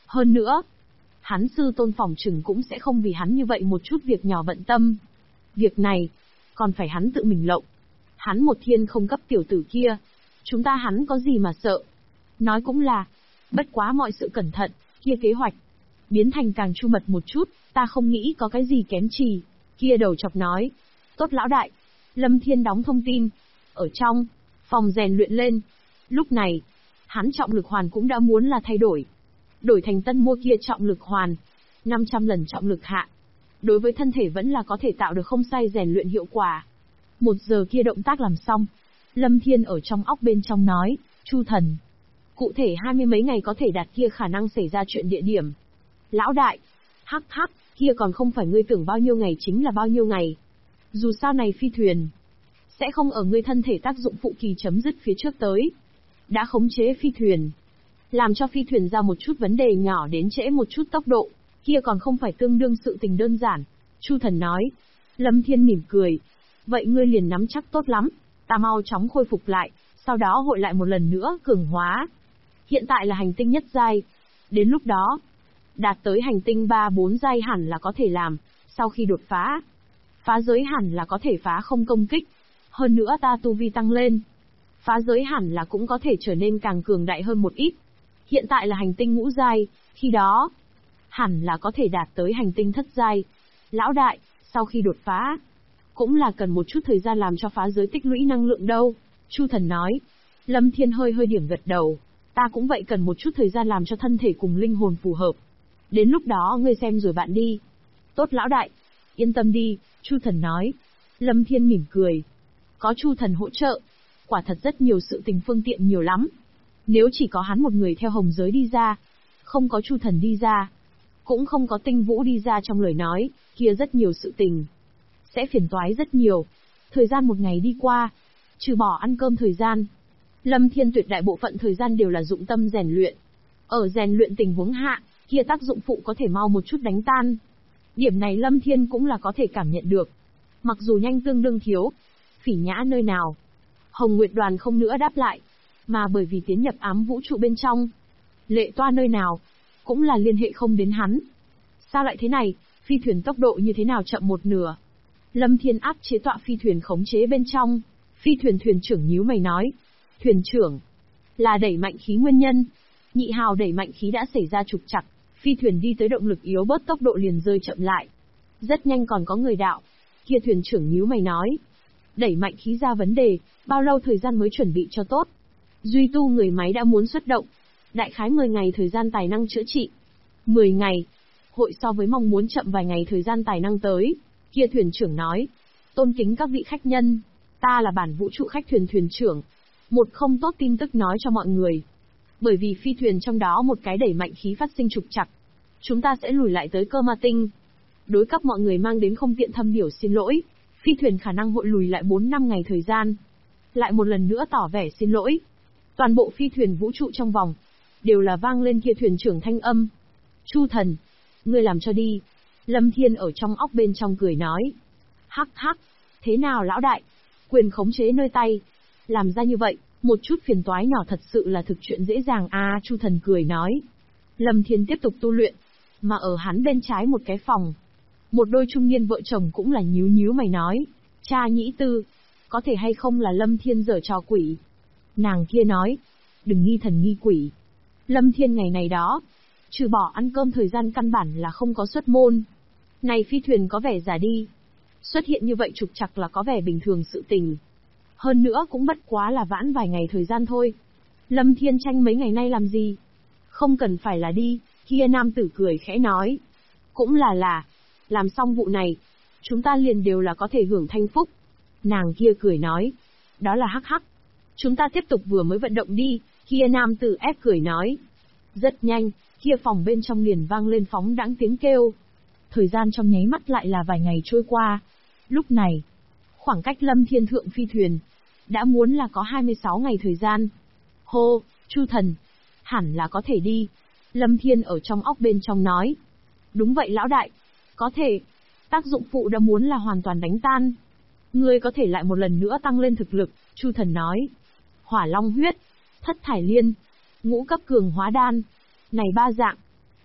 Hơn nữa, hắn sư tôn phỏng chừng cũng sẽ không vì hắn như vậy một chút việc nhỏ bận tâm. Việc này, còn phải hắn tự mình lộng. Hắn một thiên không cấp tiểu tử kia, chúng ta hắn có gì mà sợ. Nói cũng là, bất quá mọi sự cẩn thận, kia kế hoạch biến thành càng chu mật một chút, ta không nghĩ có cái gì kém trì. Kia đầu chọc nói, tốt lão đại. Lâm Thiên đóng thông tin, ở trong phòng rèn luyện lên. Lúc này, hắn trọng lực hoàn cũng đã muốn là thay đổi. Đổi thành tân mua kia trọng lực hoàn, 500 lần trọng lực hạ. Đối với thân thể vẫn là có thể tạo được không sai rèn luyện hiệu quả. 1 giờ kia động tác làm xong, Lâm Thiên ở trong óc bên trong nói, Chu thần, cụ thể 20 mấy ngày có thể đạt kia khả năng xảy ra chuyện địa điểm. Lão đại, hắc hắc, kia còn không phải ngươi tưởng bao nhiêu ngày chính là bao nhiêu ngày. Dù sao này phi thuyền, sẽ không ở ngươi thân thể tác dụng phụ kỳ chấm dứt phía trước tới. Đã khống chế phi thuyền, làm cho phi thuyền ra một chút vấn đề nhỏ đến trễ một chút tốc độ, kia còn không phải tương đương sự tình đơn giản. Chu thần nói. Lâm Thiên mỉm cười. Vậy ngươi liền nắm chắc tốt lắm, ta mau chóng khôi phục lại, sau đó hội lại một lần nữa cường hóa. Hiện tại là hành tinh nhất giai, đến lúc đó, đạt tới hành tinh 3-4 giai hẳn là có thể làm, sau khi đột phá, phá giới hẳn là có thể phá không công kích. Hơn nữa ta tu vi tăng lên, phá giới hẳn là cũng có thể trở nên càng cường đại hơn một ít. Hiện tại là hành tinh ngũ giai, khi đó, hẳn là có thể đạt tới hành tinh thất giai. Lão đại, sau khi đột phá, cũng là cần một chút thời gian làm cho phá giới tích lũy năng lượng đâu. Chu thần nói. Lâm Thiên hơi điểm gật đầu. Ta cũng vậy cần một chút thời gian làm cho thân thể cùng linh hồn phù hợp. Đến lúc đó ngươi xem rồi bạn đi. Tốt lão đại. Yên tâm đi, Chu thần nói. Lâm Thiên mỉm cười. Có Chu thần hỗ trợ, quả thật rất nhiều sự tình phương tiện nhiều lắm. Nếu chỉ có hắn một người theo hồng giới đi ra, không có Chu thần đi ra, cũng không có Tinh Vũ đi ra trong lời nói, kia rất nhiều sự tình sẽ phiền toái rất nhiều. Thời gian một ngày đi qua, trừ bỏ ăn cơm thời gian, Lâm Thiên tuyệt đại bộ phận thời gian đều là dụng tâm rèn luyện. Ở rèn luyện tình huống hạ, kia tác dụng phụ có thể mau một chút đánh tan. Điểm này Lâm Thiên cũng là có thể cảm nhận được. Mặc dù nhanh tương đương thiếu, Phỉ Nhã nơi nào, Hồng Nguyệt đoàn không nữa đáp lại, mà bởi vì tiến nhập ám vũ trụ bên trong, Lệ Toa nơi nào, cũng là liên hệ không đến hắn. Sao lại thế này, phi thuyền tốc độ như thế nào chậm một nửa? Lâm Thiên áp chế tọa phi thuyền khống chế bên trong, phi thuyền thuyền trưởng nhíu mày nói. Thuyền trưởng, là đẩy mạnh khí nguyên nhân. Nhị hào đẩy mạnh khí đã xảy ra trục trặc, phi thuyền đi tới động lực yếu bớt tốc độ liền rơi chậm lại. Rất nhanh còn có người đạo. Kia thuyền trưởng nhíu mày nói. Đẩy mạnh khí ra vấn đề, bao lâu thời gian mới chuẩn bị cho tốt? Duy tu người máy đã muốn xuất động. Đại khái 10 ngày thời gian tài năng chữa trị. 10 ngày. Hội so với mong muốn chậm vài ngày thời gian tài năng tới. Kia thuyền trưởng nói. Tôn kính các vị khách nhân. Ta là bản vũ trụ khách thuyền thuyền trưởng. Một không tốt tin tức nói cho mọi người. Bởi vì phi thuyền trong đó một cái đẩy mạnh khí phát sinh trục trặc, chúng ta sẽ lùi lại tới Cơ Ma Tinh. Đối cấp mọi người mang đến không tiện thâm biểu xin lỗi. Phi thuyền khả năng hội lùi lại 4-5 ngày thời gian. Lại một lần nữa tỏ vẻ xin lỗi. Toàn bộ phi thuyền vũ trụ trong vòng đều là vang lên kia thuyền trưởng thanh âm. Chu thần, ngươi làm cho đi. Lâm Thiên ở trong óc bên trong cười nói. Hắc hắc, thế nào lão đại? Quyền khống chế nơi tay. Làm ra như vậy, một chút phiền toái nhỏ thật sự là thực chuyện dễ dàng à, Chu thần cười nói. Lâm Thiên tiếp tục tu luyện, mà ở hắn bên trái một cái phòng. Một đôi trung niên vợ chồng cũng là nhíu mày nói. Cha nhĩ tư, có thể hay không là Lâm Thiên giở trò quỷ? Nàng kia nói. Đừng nghi thần nghi quỷ. Lâm Thiên ngày này đó, trừ bỏ ăn cơm thời gian căn bản là không có xuất môn. Này phi thuyền có vẻ giả đi. Xuất hiện như vậy trục trặc là có vẻ bình thường sự tình. Hơn nữa cũng bất quá là vãn vài ngày thời gian thôi. Lâm Thiên tranh mấy ngày nay làm gì? Không cần phải là đi, kia nam tử cười khẽ nói. Cũng là, làm xong vụ này, chúng ta liền đều là có thể hưởng thanh phúc. Nàng kia cười nói. Đó là hắc hắc. Chúng ta tiếp tục vừa mới vận động đi, kia nam tử ép cười nói. Rất nhanh, kia phòng bên trong liền vang lên phóng đãng tiếng kêu. Thời gian trong nháy mắt lại là vài ngày trôi qua. Lúc này, khoảng cách Lâm Thiên thượng phi thuyền đã muốn là có 26 ngày thời gian. Hô, Chu thần, hẳn là có thể đi. Lâm Thiên ở trong óc bên trong nói. Đúng vậy lão đại, có thể. Tác dụng phụ đã muốn là hoàn toàn đánh tan. Ngươi có thể lại một lần nữa tăng lên thực lực, Chu thần nói. Hỏa long huyết, thất thải liên, ngũ cấp cường hóa đan. Này 3 dạng,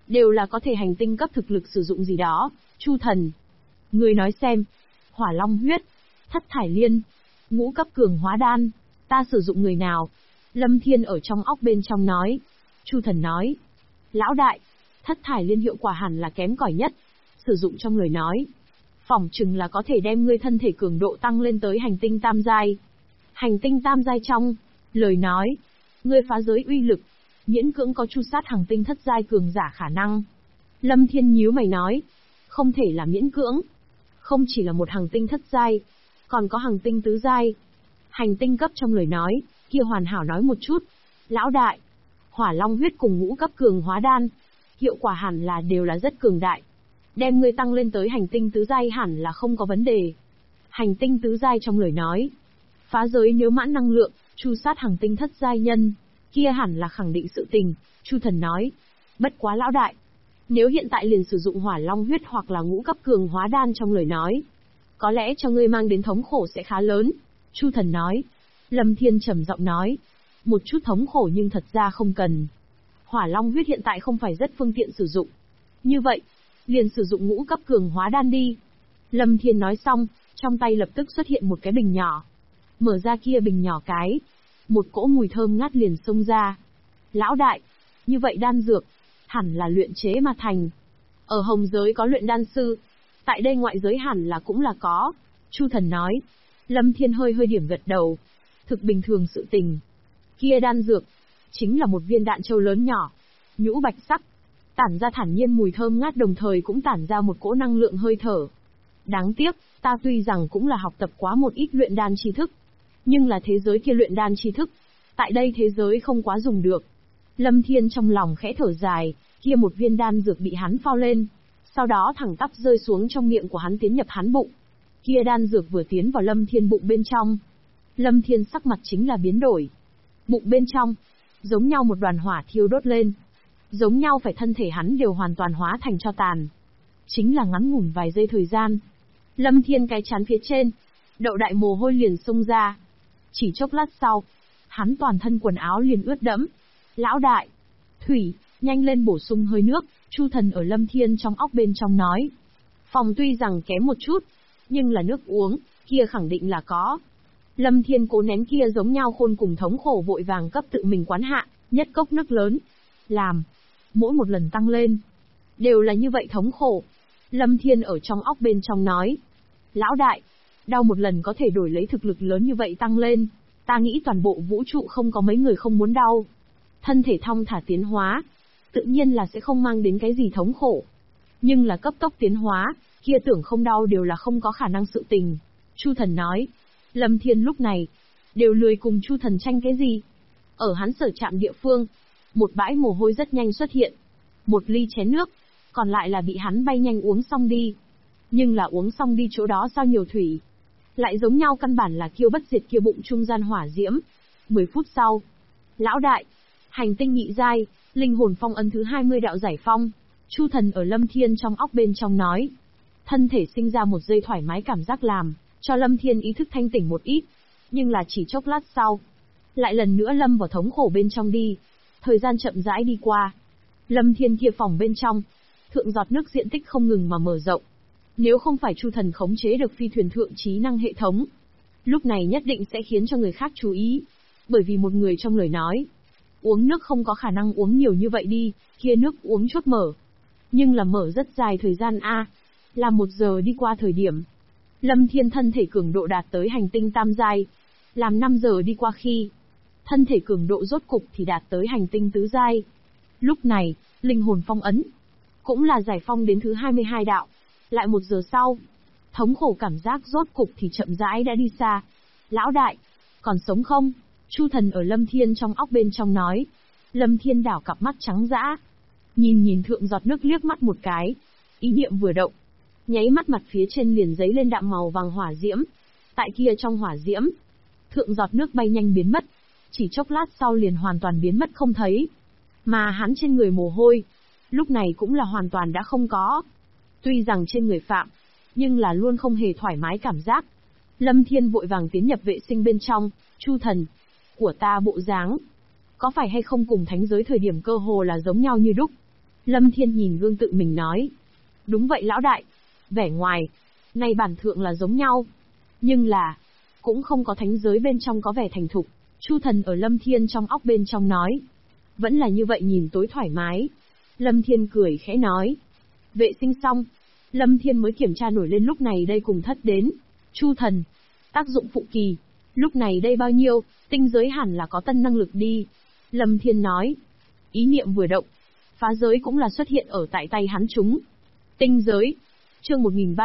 đều là có thể hành tinh cấp thực lực sử dụng gì đó. Chu thần, người nói xem. Hỏa long huyết, thất thải liên, ngũ cấp cường hóa đan, ta sử dụng người nào? Lâm Thiên ở trong óc bên trong nói. Chu thần nói. Lão đại, thất thải liên hiệu quả hẳn là kém cỏi nhất. Sử dụng trong người nói. Phỏng chừng là có thể đem ngươi thân thể cường độ tăng lên tới hành tinh tam giai. Hành tinh tam giai trong, lời nói. Ngươi phá giới uy lực, miễn cưỡng có chu sát hành tinh thất giai cường giả khả năng. Lâm Thiên nhíu mày nói. Không thể là miễn cưỡng. Không chỉ là một hành tinh thất giai, còn có hành tinh tứ giai. Hành tinh cấp trong lời nói, kia hoàn hảo nói một chút. Lão đại, hỏa long huyết cùng ngũ cấp cường hóa đan, hiệu quả hẳn là đều là rất cường đại. Đem ngươi tăng lên tới hành tinh tứ giai hẳn là không có vấn đề. Hành tinh tứ giai trong lời nói, phá giới nếu mãn năng lượng, chu sát hành tinh thất giai nhân, kia hẳn là khẳng định sự tình. Chu thần nói. Bất quá lão đại, nếu hiện tại liền sử dụng hỏa long huyết hoặc là ngũ cấp cường hóa đan trong lời nói, có lẽ cho ngươi mang đến thống khổ sẽ khá lớn. Chu thần nói. Lâm Thiên trầm giọng nói. Một chút thống khổ nhưng thật ra không cần. Hỏa long huyết hiện tại không phải rất phương tiện sử dụng. Như vậy, liền sử dụng ngũ cấp cường hóa đan đi. Lâm Thiên nói xong, trong tay lập tức xuất hiện một cái bình nhỏ. Mở ra kia bình nhỏ cái, một cỗ mùi thơm ngát liền xông ra. Lão đại, như vậy đan dược, hẳn là luyện chế mà thành. Ở hồng giới có luyện đan sư, tại đây ngoại giới hẳn là cũng là có. Chu thần nói. Lâm Thiên hơi điểm gật đầu. Thực bình thường sự tình. Kia đan dược, chính là một viên đạn châu lớn nhỏ, nhũ bạch sắc, tản ra thản nhiên mùi thơm ngát, đồng thời cũng tản ra một cỗ năng lượng hơi thở. Đáng tiếc, ta tuy rằng cũng là học tập quá một ít luyện đan tri thức, nhưng là thế giới kia luyện đan tri thức, tại đây thế giới không quá dùng được. Lâm Thiên trong lòng khẽ thở dài, kia một viên đan dược bị hắn phao lên, sau đó thẳng tắp rơi xuống trong miệng của hắn tiến nhập hắn bụng. Kia đan dược vừa tiến vào Lâm Thiên bụng bên trong, Lâm Thiên sắc mặt chính là biến đổi. Bụng bên trong, giống nhau một đoàn hỏa thiêu đốt lên. Giống nhau phải thân thể hắn đều hoàn toàn hóa thành tro tàn. Chính là ngắn ngủn vài giây thời gian. Lâm Thiên cái chán phía trên, đậu đại mồ hôi liền xông ra. Chỉ chốc lát sau, hắn toàn thân quần áo liền ướt đẫm. Lão đại, thủy, nhanh lên bổ sung hơi nước. Chu thần ở Lâm Thiên trong óc bên trong nói. Phòng tuy rằng kém một chút, nhưng là nước uống, kia khẳng định là có. Lâm Thiên cố nén kia giống nhau khôn cùng thống khổ vội vàng cấp tự mình quán hạ, nhất cốc nước lớn. Làm, mỗi một lần tăng lên, đều là như vậy thống khổ. Lâm Thiên ở trong óc bên trong nói. Lão đại, đau một lần có thể đổi lấy thực lực lớn như vậy tăng lên. Ta nghĩ toàn bộ vũ trụ không có mấy người không muốn đau. Thân thể thong thả tiến hóa, tự nhiên là sẽ không mang đến cái gì thống khổ. Nhưng là cấp tốc tiến hóa, kia tưởng không đau đều là không có khả năng sự tình. Chu thần nói. Lâm Thiên lúc này, đều lười cùng Chu thần tranh cái gì. Ở hắn sở chạm địa phương, một bãi mồ hôi rất nhanh xuất hiện. Một ly chén nước, còn lại là bị hắn bay nhanh uống xong đi. Nhưng là uống xong đi chỗ đó sao nhiều thủy. Lại giống nhau căn bản là kiêu bất diệt kia bụng trung gian hỏa diễm. 10 phút sau. Lão đại, hành tinh nhị giai, linh hồn phong ấn thứ 20 đạo giải phong. Chu thần ở Lâm Thiên trong óc bên trong nói. Thân thể sinh ra một giây thoải mái cảm giác làm cho Lâm Thiên ý thức thanh tỉnh một ít, nhưng là chỉ chốc lát sau, lại lần nữa lâm vào thống khổ bên trong đi. Thời gian chậm rãi đi qua, Lâm Thiên kia phòng bên trong, thượng giọt nước diện tích không ngừng mà mở rộng. Nếu không phải Chu thần khống chế được phi thuyền thượng trí năng hệ thống, lúc này nhất định sẽ khiến cho người khác chú ý, bởi vì một người trong lời nói, uống nước không có khả năng uống nhiều như vậy đi, kia nước uống chốt mở. Nhưng là mở rất dài thời gian là 1 giờ đi qua thời điểm. Lâm Thiên thân thể cường độ đạt tới hành tinh tam giai, làm 5 giờ đi qua khi, thân thể cường độ rốt cục thì đạt tới hành tinh tứ giai. Lúc này, linh hồn phong ấn, cũng là giải phong đến thứ 22 đạo. Lại 1 giờ sau, thống khổ cảm giác rốt cục thì chậm rãi đã đi xa. Lão đại, còn sống không? Chu thần ở Lâm Thiên trong óc bên trong nói. Lâm Thiên đảo cặp mắt trắng dã, nhìn thượng giọt nước liếc mắt một cái, ý niệm vừa động, nháy mắt mặt phía trên liền giấy lên đạm màu vàng hỏa diễm. Tại kia trong hỏa diễm, thượng giọt nước bay nhanh biến mất, chỉ chốc lát sau liền hoàn toàn biến mất không thấy. Mà hắn trên người mồ hôi, lúc này cũng là hoàn toàn đã không có. Tuy rằng trên người phạm, nhưng là luôn không hề thoải mái cảm giác. Lâm Thiên vội vàng tiến nhập vệ sinh bên trong. Chu thần, của ta bộ dáng, có phải hay không cùng thánh giới thời điểm cơ hồ là giống nhau như đúc? Lâm Thiên nhìn gương tự mình nói. Đúng vậy lão đại. Vẻ ngoài, này bản thượng là giống nhau. Nhưng là, cũng không có thánh giới bên trong có vẻ thành thục. Chu Thần ở Lâm Thiên trong óc bên trong nói. Vẫn là như vậy nhìn tối thoải mái. Lâm Thiên cười khẽ nói. Vệ sinh xong. Lâm Thiên mới kiểm tra nổi lên lúc này đây cùng thất đến. Chu Thần. Tác dụng phụ kỳ. Lúc này đây bao nhiêu, tinh giới hẳn là có tân năng lực đi. Lâm Thiên nói. Ý niệm vừa động. Phá giới cũng là xuất hiện ở tại tay hắn chúng. Tinh giới. Chương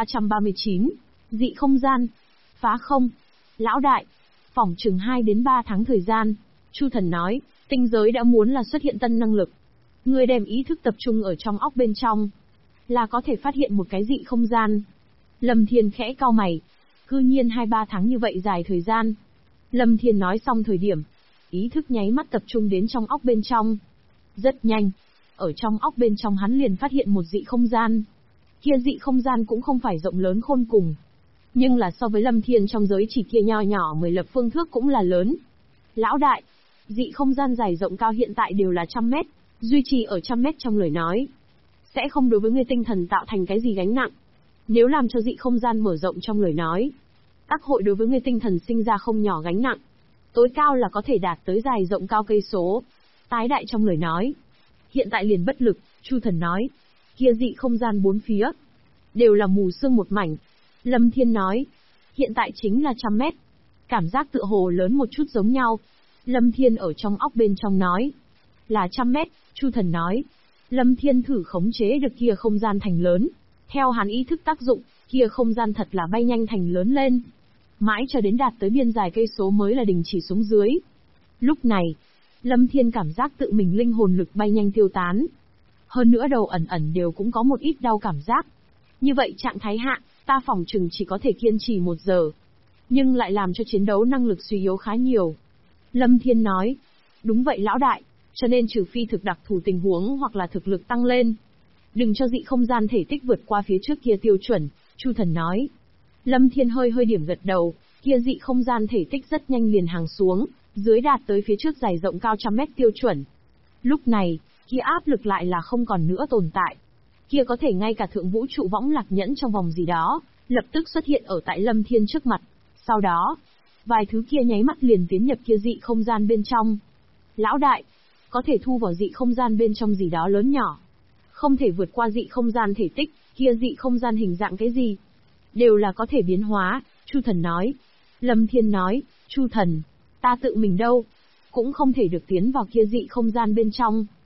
1339. Dị không gian. Phá không. Lão đại. Phỏng chừng 2 đến 3 tháng thời gian. Chu Thần nói, tinh giới đã muốn là xuất hiện tân năng lực. Ngươi đem ý thức tập trung ở trong óc bên trong, là có thể phát hiện một cái dị không gian. Lâm Thiên khẽ cau mày. Cư nhiên 2-3 tháng như vậy dài thời gian. Lâm Thiên nói xong thời điểm, ý thức nháy mắt tập trung đến trong óc bên trong. Rất nhanh, ở trong óc bên trong hắn liền phát hiện một dị không gian. Kia dị không gian cũng không phải rộng lớn khôn cùng, nhưng là so với Lâm Thiên trong giới chỉ kia nho nhỏ 10 lập phương thước cũng là lớn. Lão đại, dị không gian dài rộng cao hiện tại đều là 100 mét, duy trì ở 100 mét trong lời nói. Sẽ không đối với người tinh thần tạo thành cái gì gánh nặng. Nếu làm cho dị không gian mở rộng trong lời nói, tác hội đối với người tinh thần sinh ra không nhỏ gánh nặng. Tối cao là có thể đạt tới dài rộng cao cây số. Tái đại trong lời nói. Hiện tại liền bất lực, Chu Thần nói. Kia dị không gian bốn phía, đều là mù sương một mảnh. Lâm Thiên nói. Hiện tại chính là 100 mét. Cảm giác tựa hồ lớn một chút giống nhau. Lâm Thiên ở trong óc bên trong nói. Là 100 mét, Chu Thần nói. Lâm Thiên thử khống chế được kia không gian thành lớn. Theo hắn ý thức tác dụng, kia không gian thật là bay nhanh thành lớn lên. Mãi cho đến đạt tới biên dài cây số mới là đình chỉ xuống dưới. Lúc này, Lâm Thiên cảm giác tự mình linh hồn lực bay nhanh tiêu tán. Hơn nữa đầu ẩn ẩn đều cũng có một ít đau cảm giác. Như vậy trạng thái hạ, ta phỏng chừng chỉ có thể kiên trì 1 giờ. Nhưng lại làm cho chiến đấu năng lực suy yếu khá nhiều. Lâm Thiên nói. Đúng vậy lão đại, cho nên trừ phi thực đặc thù tình huống hoặc là thực lực tăng lên. Đừng cho dị không gian thể tích vượt qua phía trước kia tiêu chuẩn, Chu Thần nói. Lâm Thiên hơi điểm gật đầu, kia dị không gian thể tích rất nhanh liền hàng xuống, dưới đạt tới phía trước dài rộng cao 100 mét tiêu chuẩn. Lúc này, kia áp lực lại là không còn nữa tồn tại. Kia có thể ngay cả thượng vũ trụ võng lạc nhẫn trong vòng gì đó, lập tức xuất hiện ở tại Lâm Thiên trước mặt. Sau đó, vài thứ kia nháy mắt liền tiến nhập kia dị không gian bên trong. Lão đại, có thể thu vào dị không gian bên trong gì đó lớn nhỏ. Không thể vượt qua dị không gian thể tích, kia dị không gian hình dạng cái gì, đều là có thể biến hóa, Chu Thần nói. Lâm Thiên nói, Chu Thần, ta tự mình đâu, cũng không thể được tiến vào kia dị không gian bên trong.